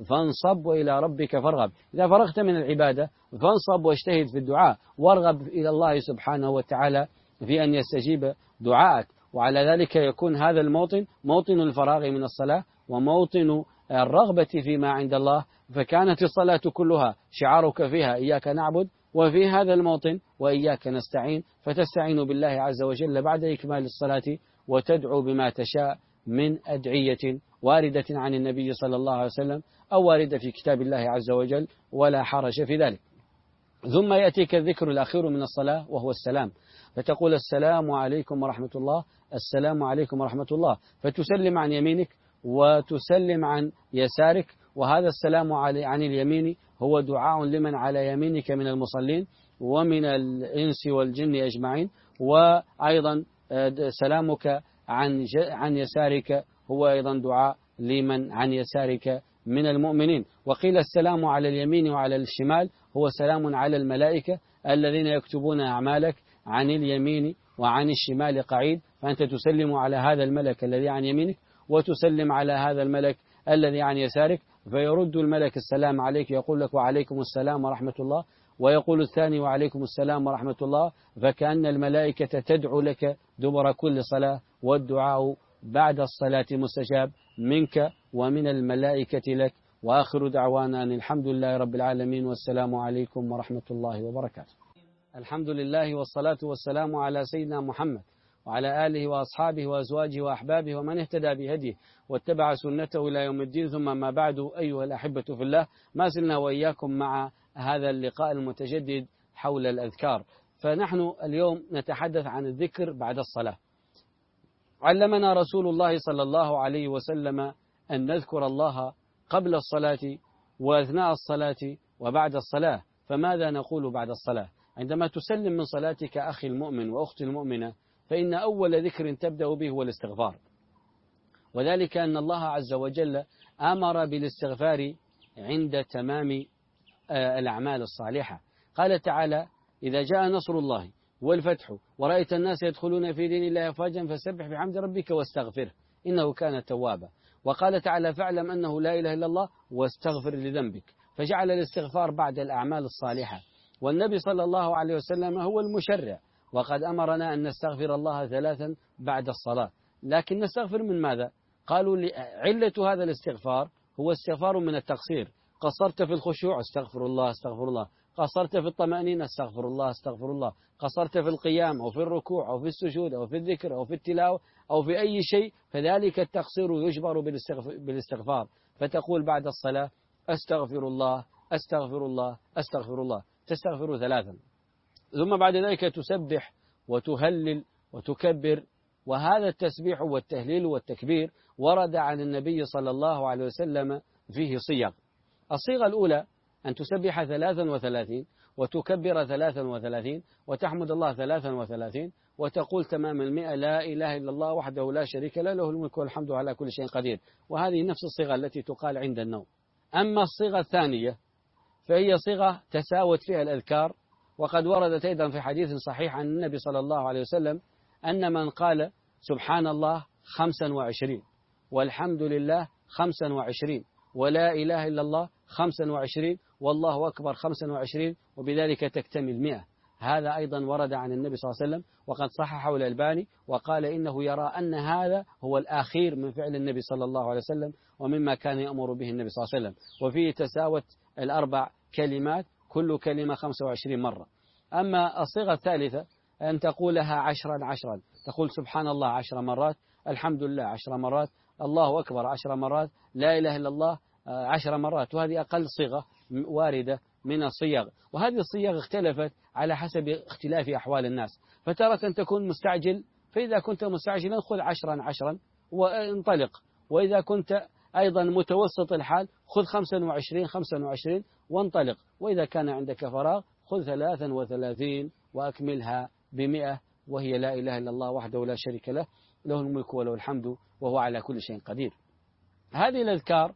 فانصب وإلى ربك فارغب. إذا فرغت من العبادة فانصب واجتهد في الدعاء وارغب إلى الله سبحانه وتعالى في أن يستجيب دعائك. وعلى ذلك يكون هذا الموطن موطن الفراغ من الصلاة وموطن الرغبة فيما عند الله. فكانت الصلاة كلها شعارك فيها إياك نعبد، وفي هذا الموطن وإياك نستعين، فتستعين بالله عز وجل بعد إكمال الصلاة وتدعو بما تشاء من أدعية واردة عن النبي صلى الله عليه وسلم أو واردة في كتاب الله عز وجل، ولا حرج في ذلك. ثم يأتيك الذكر الأخير من الصلاة وهو السلام، فتقول السلام عليكم ورحمة الله، السلام عليكم ورحمة الله، فتسلم عن يمينك وتسلم عن يسارك. وهذا السلام عن اليمين هو دعاء لمن على يمينك من المصلين ومن الإنس والجن أجمعين. وأيضا سلامك عن عن يسارك هو أيضا دعاء لمن عن يسارك من المؤمنين. وقيل السلام على اليمين وعلى الشمال هو سلام على الملائكة الذين يكتبون أعمالك عن اليمين وعن الشمال قعيد، فأنت تسلم على هذا الملك الذي عن يمينك وتسلم على هذا الملك الذي عن يسارك، فيرد الملك السلام عليك يقول لك وعليكم السلام ورحمة الله، ويقول الثاني وعليكم السلام ورحمة الله، فكأن الملائكة تدعو لك دبر كل صلاة، والدعاء بعد الصلاة مستجاب منك ومن الملائكة لك. وآخر دعوانا أن الحمد لله رب العالمين والسلام عليكم ورحمة الله وبركاته. الحمد لله والصلاة والسلام على سيدنا محمد وعلى آله وأصحابه وأزواجه وأحبابه ومن اهتدى بهديه واتبع سنته إلى يوم الدين. ثم ما بعد، أيها الأحبة في الله، ما زلنا وإياكم مع هذا اللقاء المتجدد حول الأذكار. فنحن اليوم نتحدث عن الذكر بعد الصلاة. علمنا رسول الله صلى الله عليه وسلم أن نذكر الله قبل الصلاة وأثناء الصلاة وبعد الصلاة. فماذا نقول بعد الصلاة؟ عندما تسلم من صلاتك أخي المؤمن وأختي المؤمنة، فإن أول ذكر تبدأ به هو الاستغفار، وذلك أن الله عز وجل أمر بالاستغفار عند تمام الأعمال الصالحة. قال تعالى إذا جاء نصر الله والفتح ورأيت الناس يدخلون في دين الله أفواجا فسبح بحمد ربك واستغفره إنه كان توابا. وقال تعالى فاعلم أنه لا إله إلا الله واستغفر لذنبك، فجعل الاستغفار بعد الأعمال الصالحة. والنبي صلى الله عليه وسلم هو المشرع، وقد أمرنا أن نستغفر الله ثلاثا بعد الصلاة. لكن نستغفر من ماذا؟ قالوا علة هذا الاستغفار هو استغفار من التقصير. قصرت في الخشوع استغفر الله استغفر الله، قصرت في الطمأنينة استغفر الله استغفر الله، قصرت في القيام أو في الركوع أو في السجود أو في الذكر أو في التلاوة أو في أي شيء، فذلك التقصير يجبر بالاستغفار. فتقول بعد الصلاة أستغفر الله أستغفر الله أستغفر الله، تستغفر ثلاثا. ثم بعد ذلك تسبح وتهلل وتكبر. وهذا التسبيح والتهليل والتكبير ورد عن النبي صلى الله عليه وسلم فيه صيغ. الصيغة الأولى أن تسبح ثلاثا وثلاثين وتكبر ثلاثا وثلاثين وتحمد الله ثلاثا وثلاثين وتقول تمام المئة لا إله إلا الله وحده لا شريك له له الملك والحمد على كل شيء قدير. وهذه نفس الصيغة التي تقال عند النوم. أما الصيغة الثانية فهي صيغة تساوت فيها الأذكار، وقد وردت أيضا في حديث صحيح عن النبي صلى الله عليه وسلم أن من قال سبحان الله خمسا وعشرين والحمد لله خمسا وعشرين ولا إله إلا الله خمسا وعشرين والله أكبر خمسا وعشرين وبذلك تكتمل مئة. هذا أيضا ورد عن النبي صلى الله عليه وسلم، وقد صححه الألباني وقال إنه يرى أن هذا هو الأخير من فعل النبي صلى الله عليه وسلم ومما كان يأمر به النبي صلى الله عليه وسلم. وفيه تساوت الأربع كلمات كل كلمة خمسة وعشرين مرة. أما الصيغة الثالثة أن تقولها عشرا عشرا، تقول سبحان الله عشر مرات، الحمد لله عشر مرات، الله أكبر عشر مرات، لا إله إلا الله عشر مرات. وهذه أقل صيغة واردة من الصيغ. وهذه الصيغ اختلفت على حسب اختلاف أحوال الناس، فترة أن تكون مستعجل، فإذا كنت مستعجلا خذ عشرا عشرا وانطلق، وإذا كنت أيضا متوسط الحال خذ خمسا وعشرين خمسا وعشرين وانطلق، وإذا كان عندك فراغ خذ ثلاثا وثلاثين وأكملها بمئة، وهي لا إله إلا الله وحده لا شريك له له الملك وله الحمد وهو على كل شيء قدير. هذه الأذكار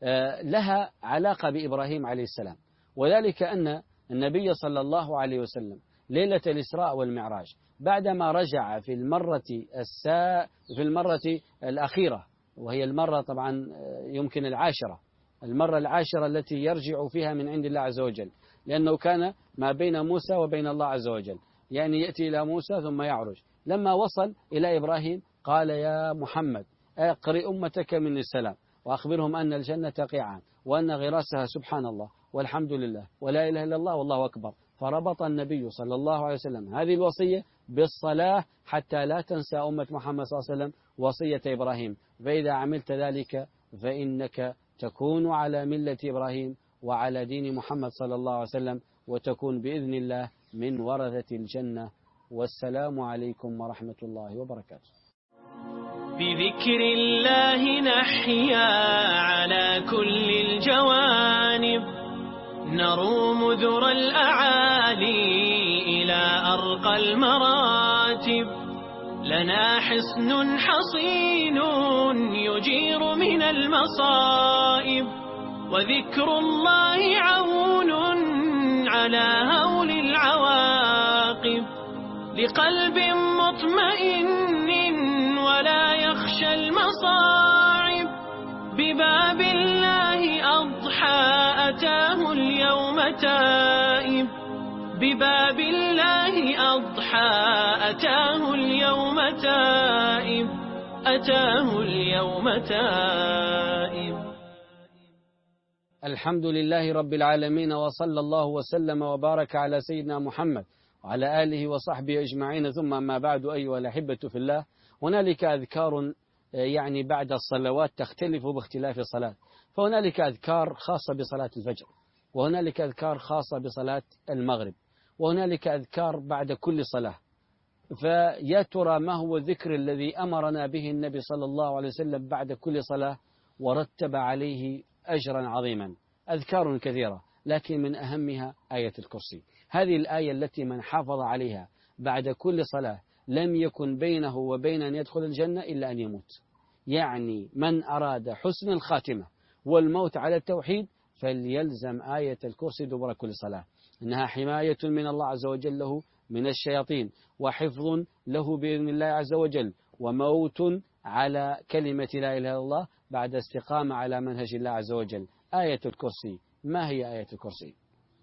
لها علاقة بإبراهيم عليه السلام، وذلك أن النبي صلى الله عليه وسلم ليلة الإسراء والمعراج بعدما رجع في المرة السا في المرة الأخيرة، وهي المرة طبعا يمكن العاشرة المرة العاشرة التي يرجع فيها من عند الله عز وجل، لأنه كان ما بين موسى وبين الله عز وجل، يعني يأتي إلى موسى ثم يعرج. لما وصل إلى إبراهيم قال يا محمد أقرئ أمتك من السلام وأخبرهم أن الجنة قيعان وأن غراسها سبحان الله والحمد لله ولا إله إلا الله والله أكبر. فربط النبي صلى الله عليه وسلم هذه الوصية بالصلاة حتى لا تنسى أمة محمد صلى الله عليه وسلم وصية إبراهيم. فإذا عملت ذلك فإنك تكون على ملة إبراهيم وعلى دين محمد صلى الله عليه وسلم، وتكون بإذن الله من ورثة الجنة. والسلام عليكم ورحمة الله وبركاته. بذكر الله نحيا على كل الجوانب، نروم ذرى الأعالي إلى أرقى المراتب، لنا حصن حصين يجير من المصائب، وذكر الله عون على هول العواقب، لقلب مطمئن ولا يخشى المصاعب، بباب الله أضحى أتاه اليوم تائب، بباب الله أضحى أتاه اليوم تائب، أتاه اليوم تائب. الحمد لله رب العالمين، وصلى الله وسلم وبارك على سيدنا محمد وعلى آله وصحبه أجمعين، ثم ما بعد أيها الأحبة في الله. هنالك أذكار يعني بعد الصلوات تختلف باختلاف الصلاة، فهنالك أذكار خاصة بصلاة الفجر، وهنالك أذكار خاصة بصلاة المغرب، وهنالك أذكار بعد كل صلاة. فيا ترى ما هو الذكر الذي أمرنا به النبي صلى الله عليه وسلم بعد كل صلاة ورتب عليه أجرا عظيما؟ أذكار كثيرة، لكن من أهمها آية الكرسي. هذه الآية التي من حافظ عليها بعد كل صلاة لم يكن بينه وبين أن يدخل الجنة إلا أن يموت. يعني من أراد حسن الخاتمة والموت على التوحيد فليلزم آية الكرسي دبر كل صلاة. إنها حماية من الله عز وجل له من الشياطين، وحفظ له بإذن الله عز وجل، وموت على كلمة لا إله إلا الله بعد استقامة على منهج الله عز وجل. آية الكرسي، ما هي آية الكرسي؟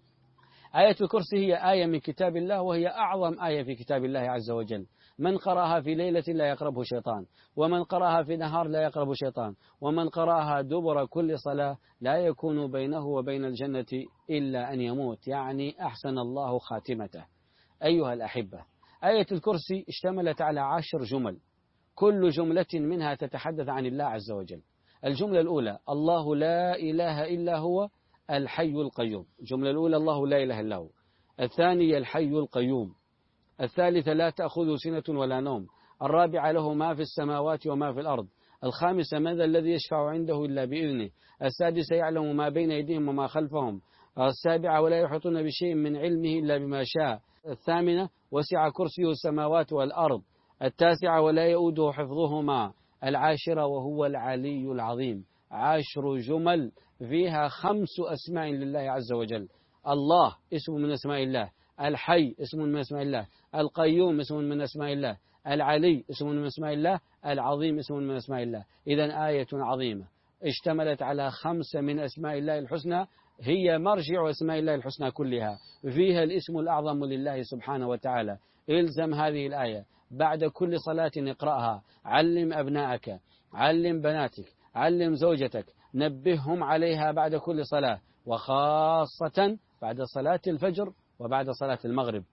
آية الكرسي هي آية من كتاب الله، وهي أعظم آية في كتاب الله عز وجل. من قرأها في ليلة لا يقربه شيطان، ومن قرأها في نهار لا يقربه شيطان، ومن قرأها دبر كل صلاة لا يكون بينه وبين الجنة إلا أن يموت، يعني أحسن الله خاتمته. أيها الأحبة، آية الكرسي اشتملت على عشر جمل، كل جملة منها تتحدث عن الله عز وجل. الجملة الأولى الله لا إله إلا هو الحي القيوم. الجملة الأولى الله لا إله إلا هو. الثانية الحي القيوم. الثالثة لا تأخذه سنة ولا نوم. الرابعة له ما في السماوات وما في الأرض. الخامسة ماذا الذي يشفع عنده إلا بإذنه. السادسة يعلم ما بين أيديهم وما خلفهم. السابعة ولا يحيطون بشيء من علمه إلا بما شاء. الثامنة وسع كرسيه السماوات والأرض. التاسعة ولا يؤوده حفظهما. العاشرة وهو العلي العظيم. عشر جمل فيها خمس أسماء لله عز وجل. الله اسم من أسماء الله، الحي اسم من أسماء الله، القيوم اسم من أسماء الله، العلي اسم من أسماء الله، العظيم اسم من أسماء الله. إذن آية عظيمة اشتملت على خمسة من أسماء الله الحسنى، هي مرجع أسماء الله الحسنى كلها، فيها الاسم الأعظم لله سبحانه وتعالى. إلزم هذه الآية بعد كل صلاة اقرأها، علم أبنائك، علم بناتك، علم زوجتك، نبههم عليها بعد كل صلاة، وخاصة بعد صلاة الفجر وبعد صلاة المغرب،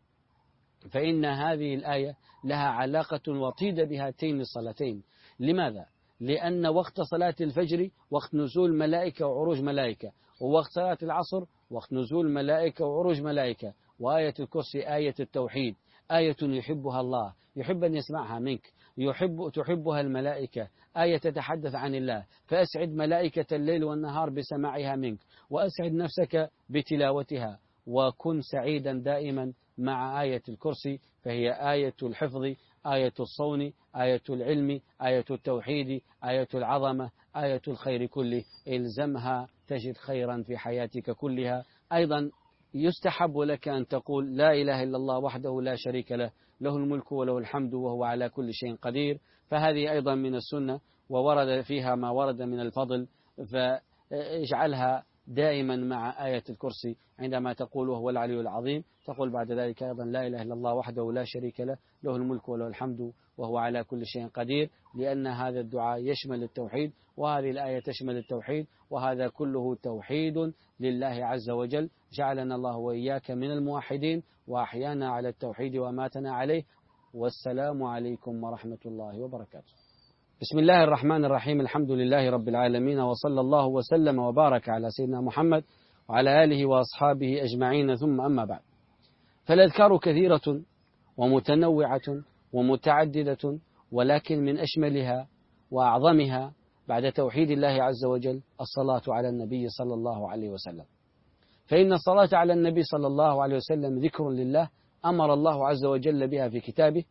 فإن هذه الآية لها علاقة وطيدة بهاتين الصلاتين. لماذا؟ لأن وقت صلاة الفجر وقت نزول ملائكة وعروج ملائكة، ووقت صلاة العصر وقت نزول ملائكة وعروج ملائكة. وآية الكرسي آية التوحيد، آية يحبها الله، يحب أن يسمعها منك، يحب تحبها الملائكة، آية تتحدث عن الله، فأسعد ملائكة الليل والنهار بسماعها منك، وأسعد نفسك بتلاوتها، وكن سعيدا دائما مع آية الكرسي، فهي آية الحفظ، آية الصون، آية العلم، آية التوحيد، آية العظمة، آية الخير كله. إلزمها تجد خيرا في حياتك كلها. أيضا يستحب لك أن تقول لا إله إلا الله وحده لا شريك له، له الملك وله الحمد وهو على كل شيء قدير، فهذه أيضا من السنة، وورد فيها ما ورد من الفضل. اجعلها دائما مع آية الكرسي عندما تقول وهو العلي العظيم، تقول بعد ذلك أيضا لا إله إلا الله وحده لا شريك له له الملك وله الحمد وهو على كل شيء قدير، لأن هذا الدعاء يشمل التوحيد، وهذه الآية تشمل التوحيد، وهذا كله توحيد لله عز وجل. جعلنا الله وإياك من الموحدين وأحيانا على التوحيد وماتنا عليه. والسلام عليكم ورحمة الله وبركاته. بسم الله الرحمن الرحيم. الحمد لله رب العالمين، وصلى الله وسلم وبارك على سيدنا محمد وعلى آله وأصحابه أجمعين، ثم أما بعد. فالأذكار كثيرة ومتنوعة ومتعددة، ولكن من أشملها وأعظمها بعد توحيد الله عز وجل الصلاة على النبي صلى الله عليه وسلم. فإن الصلاة على النبي صلى الله عليه وسلم ذكر لله أمر الله عز وجل بها في كتابه،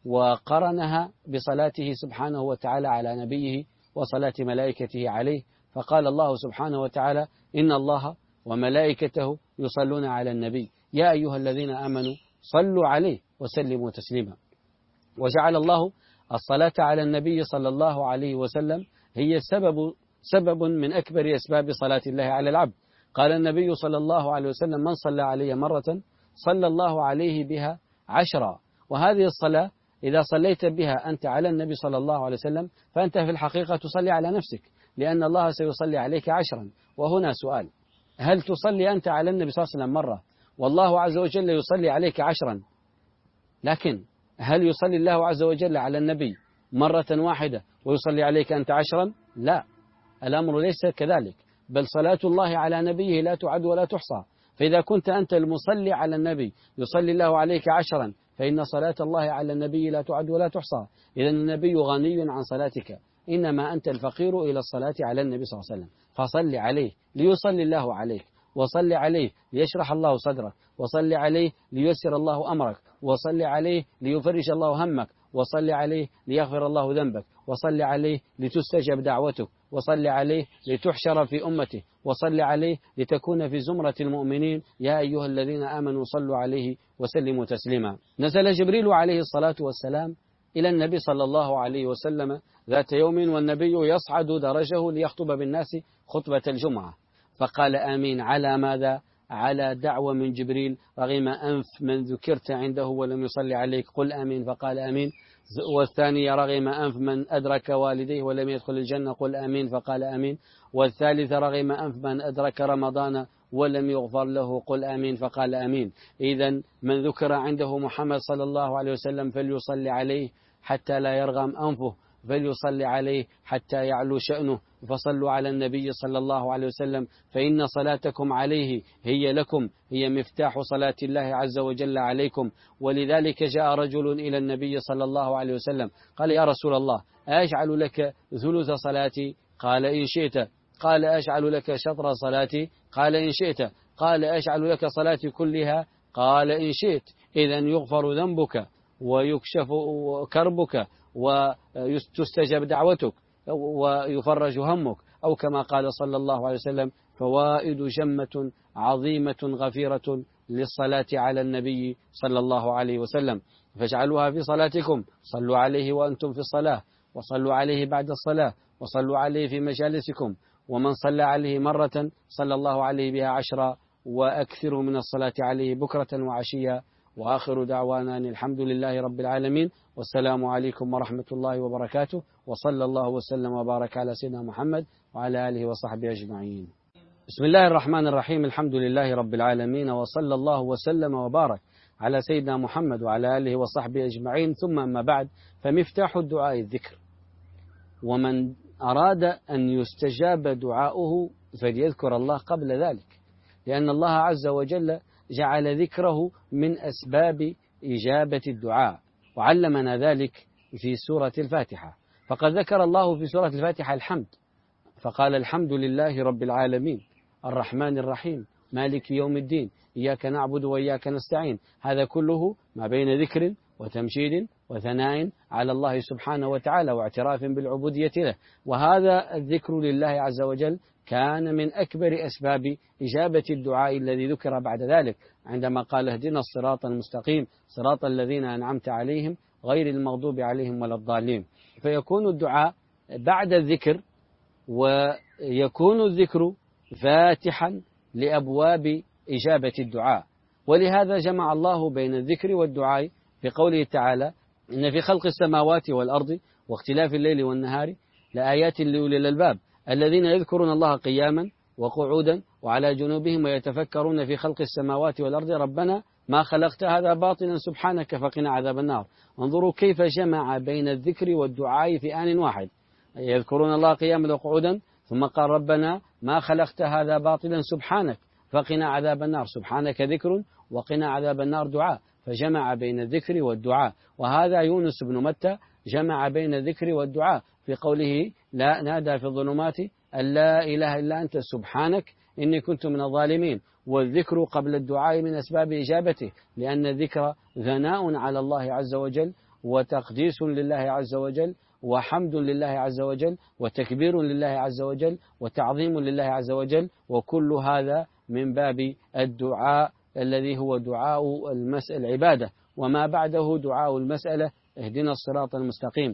وقرنها بصلاته سبحانه وتعالى على نبيه وصلاة ملائكته عليه، فقال الله سبحانه وتعالى إن الله وملائكته يصلون على النبي يا أيها الذين آمنوا صلوا عليه وسلموا تسليما. وجعل الله الصلاة على النبي صلى الله عليه وسلم هي سبب سبب من أكبر أسباب صلاة الله على العبد. قال النبي صلى الله عليه وسلم من صلى علي مرة صلى الله عليه بها عشرا. وهذه الصلاة إذا صليت بها أنت على النبي صلى الله عليه وسلم فأنت في الحقيقة تصلي على نفسك، لأن الله سيصلي عليك عشرا. وهنا سؤال: هل تصلي أنت على النبي صلى الله عليه وسلم مرة والله عز وجل يصلي عليك عشرا؟ لكن هل يصلي الله عز وجل على النبي مرة واحدة ويصلي عليك أنت عشرا؟ لا، الأمر ليس كذلك، بل صلاة الله على نبيه لا تعد ولا تحصى. فإذا كنت أنت المصلي على النبي يصلي الله عليك عشرا، فإن صلاة الله على النبي لا تعد ولا تحصى. إذن النبي غني عن صلاتك، إنما أنت الفقير إلى الصلاة على النبي صلى الله عليه وسلم. فصل عليه ليصلي الله عليك، وصل عليه ليشرح الله صدرك، وصل عليه ليسر الله أمرك، وصل عليه ليفرج الله همك، وصل عليه ليغفر الله ذنبك، وصل عليه لتستجب دعوتك، وصل عليه لتحشر في أمته، وصل عليه لتكون في زمرة المؤمنين يا أيها الذين آمنوا صلوا عليه وسلموا تسليما. نزل جبريل عليه الصلاة والسلام إلى النبي صلى الله عليه وسلم ذات يوم والنبي يصعد درجه ليخطب بالناس خطبة الجمعة، فقال آمين. على ماذا؟ على دعوة من جبريل رغم أنف من ذكرت عنده ولم يصلي عليك، قل آمين، فقال آمين. والثانية رغم أنف من أدرك والديه ولم يدخل الجنة، قل آمين، فقال آمين. والثالثة رغم أنف من أدرك رمضان ولم يغفر له، قل آمين، فقال آمين. إذن من ذكر عنده محمد صلى الله عليه وسلم فليصلي عليه حتى لا يرغم أنفه، فليصلي عليه حتى يعلو شأنه. فصلوا على النبي صلى الله عليه وسلم، فإن صلاتكم عليه هي لكم، هي مفتاح صلاة الله عز وجل عليكم. ولذلك جاء رجل إلى النبي صلى الله عليه وسلم قال يا رسول الله أجعل لك ثلث صلاتي؟ قال إن شئت. قال أجعل لك شطر صلاتي؟ قال إن شئت. قال أجعل لك صلاتي كلها؟ قال إن شئت. إذن يغفر ذنبك ويكشف كربك وتستجب دعوتك ويفرج همك، أو كما قال صلى الله عليه وسلم فوائد جمة عظيمة غفيرة للصلاة على النبي صلى الله عليه وسلم. فاجعلوها في صلاتكم، صلوا عليه وأنتم في الصلاة، وصلوا عليه بعد الصلاة، وصلوا عليه في مجالسكم. ومن صلى عليه مرة صلى الله عليه بها عشرا، وأكثروا من الصلاة عليه بكرة وعشيا. وآخر دعوانا أن الحمد لله رب العالمين، والسلام عليكم ورحمة الله وبركاته، وصلى الله وسلم وبارك على سيدنا محمد وعلى آله وصحبه أجمعين. بسم الله الرحمن الرحيم. الحمد لله رب العالمين، وصلى الله وسلم وبارك على سيدنا محمد وعلى آله وصحبه أجمعين، ثم أما بعد. فمفتاح الدعاء الذكر، ومن أراد أن يستجاب دعاؤه فليذكر الله قبل ذلك، لأن الله عز وجل جعل ذكره من أسباب إجابة الدعاء، وعلمنا ذلك في سورة الفاتحة. فقد ذكر الله في سورة الفاتحة الحمد، فقال الحمد لله رب العالمين الرحمن الرحيم مالك يوم الدين إياك نعبد وإياك نستعين. هذا كله ما بين ذكر وتمجيد وثناء على الله سبحانه وتعالى واعتراف بالعبودية له. وهذا الذكر لله عز وجل كان من أكبر أسباب إجابة الدعاء الذي ذكر بعد ذلك، عندما قال اهدنا الصراط المستقيم صراط الذين أنعمت عليهم غير المغضوب عليهم ولا الضالين. فيكون الدعاء بعد الذكر ويكون الذكر فاتحا لأبواب إجابة الدعاء. ولهذا جمع الله بين الذكر والدعاء بقوله تعالى: إن في خلق السماوات والأرض واختلاف الليل والنهار لآيات لأولي الألباب الذين يذكرون الله قياما وقعودا وعلى جنوبهم ويتفكرون في خلق السماوات والأرض ربنا ما خلقت هذا باطلا سبحانك فقنا عذاب النار. انظروا كيف جمع بين الذكر والدعاء في آن واحد، يذكرون الله قياما وقعودا، ثم قال ربنا ما خلقت هذا باطلا سبحانك فقنا عذاب النار. سبحانك ذكر وقنا عذاب النار دعاء، فجمع بين الذكر والدعاء. وهذا يونس بن متى جمع بين الذكر والدعاء في قوله: لا نادى في الظلمات أن لا إله إلا أنت سبحانك إني كنت من الظالمين. والذكر قبل الدعاء من أسباب إجابته، لأن الذكر ثناء على الله عز وجل وتقديس لله عز وجل وحمد لله عز وجل وتكبير لله عز وجل وتعظيم لله عز وجل، وكل هذا من باب الدعاء الذي هو دعاء المسألة العبادة، وما بعده دعاء المسألة اهدنا الصراط المستقيم.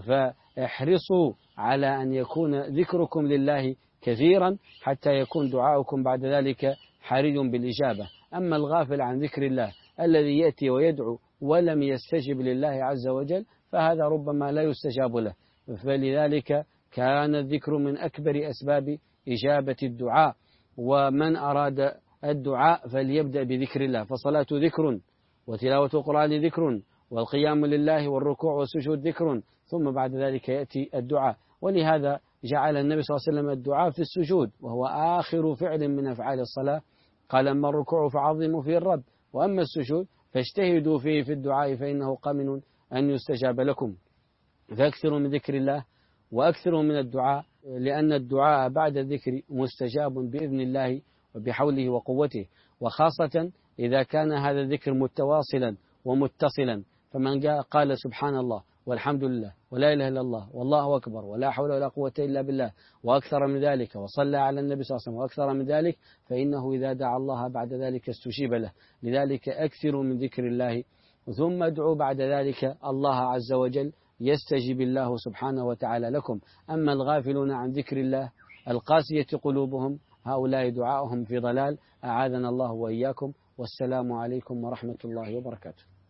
فاحرصوا على أن يكون ذكركم لله كثيرا حتى يكون دعاؤكم بعد ذلك حري بالإجابة. أما الغافل عن ذكر الله الذي يأتي ويدعو ولم يستجب لله عز وجل فهذا ربما لا يستجاب له. فلذلك كان الذكر من أكبر أسباب إجابة الدعاء، ومن أراد الدعاء فليبدأ بذكر الله، فصلاة ذكر وتلاوة القرآن ذكر والقيام لله والركوع والسجود ذكر، ثم بعد ذلك يأتي الدعاء. ولهذا جعل النبي صلى الله عليه وسلم الدعاء في السجود وهو آخر فعل من أفعال الصلاة، قال: أما الركوع فعظموا فيه الرب، وأما السجود فاجتهدوا فيه في الدعاء فإنه قمن أن يستجاب لكم. فأكثروا من ذكر الله وأكثروا من الدعاء، لأن الدعاء بعد الذكر مستجاب بإذن الله وبحوله وقوته، وخاصة إذا كان هذا الذكر متواصلا ومتصلا. فمن جاء قال سبحان الله والحمد لله ولا إله إلا الله والله أكبر ولا حول ولا قوة إلا بالله وأكثر من ذلك وصلى على النبي صلى الله عليه وسلم وأكثر من ذلك، فإنه إذا دعا الله بعد ذلك استجيب له. لذلك أكثروا من ذكر الله، ثم ادعوا بعد ذلك الله عز وجل يستجيب الله سبحانه وتعالى لكم. أما الغافلون عن ذكر الله القاسية قلوبهم هؤلاء دعاؤهم في ضلال، أعاذنا الله وإياكم، والسلام عليكم ورحمة الله وبركاته.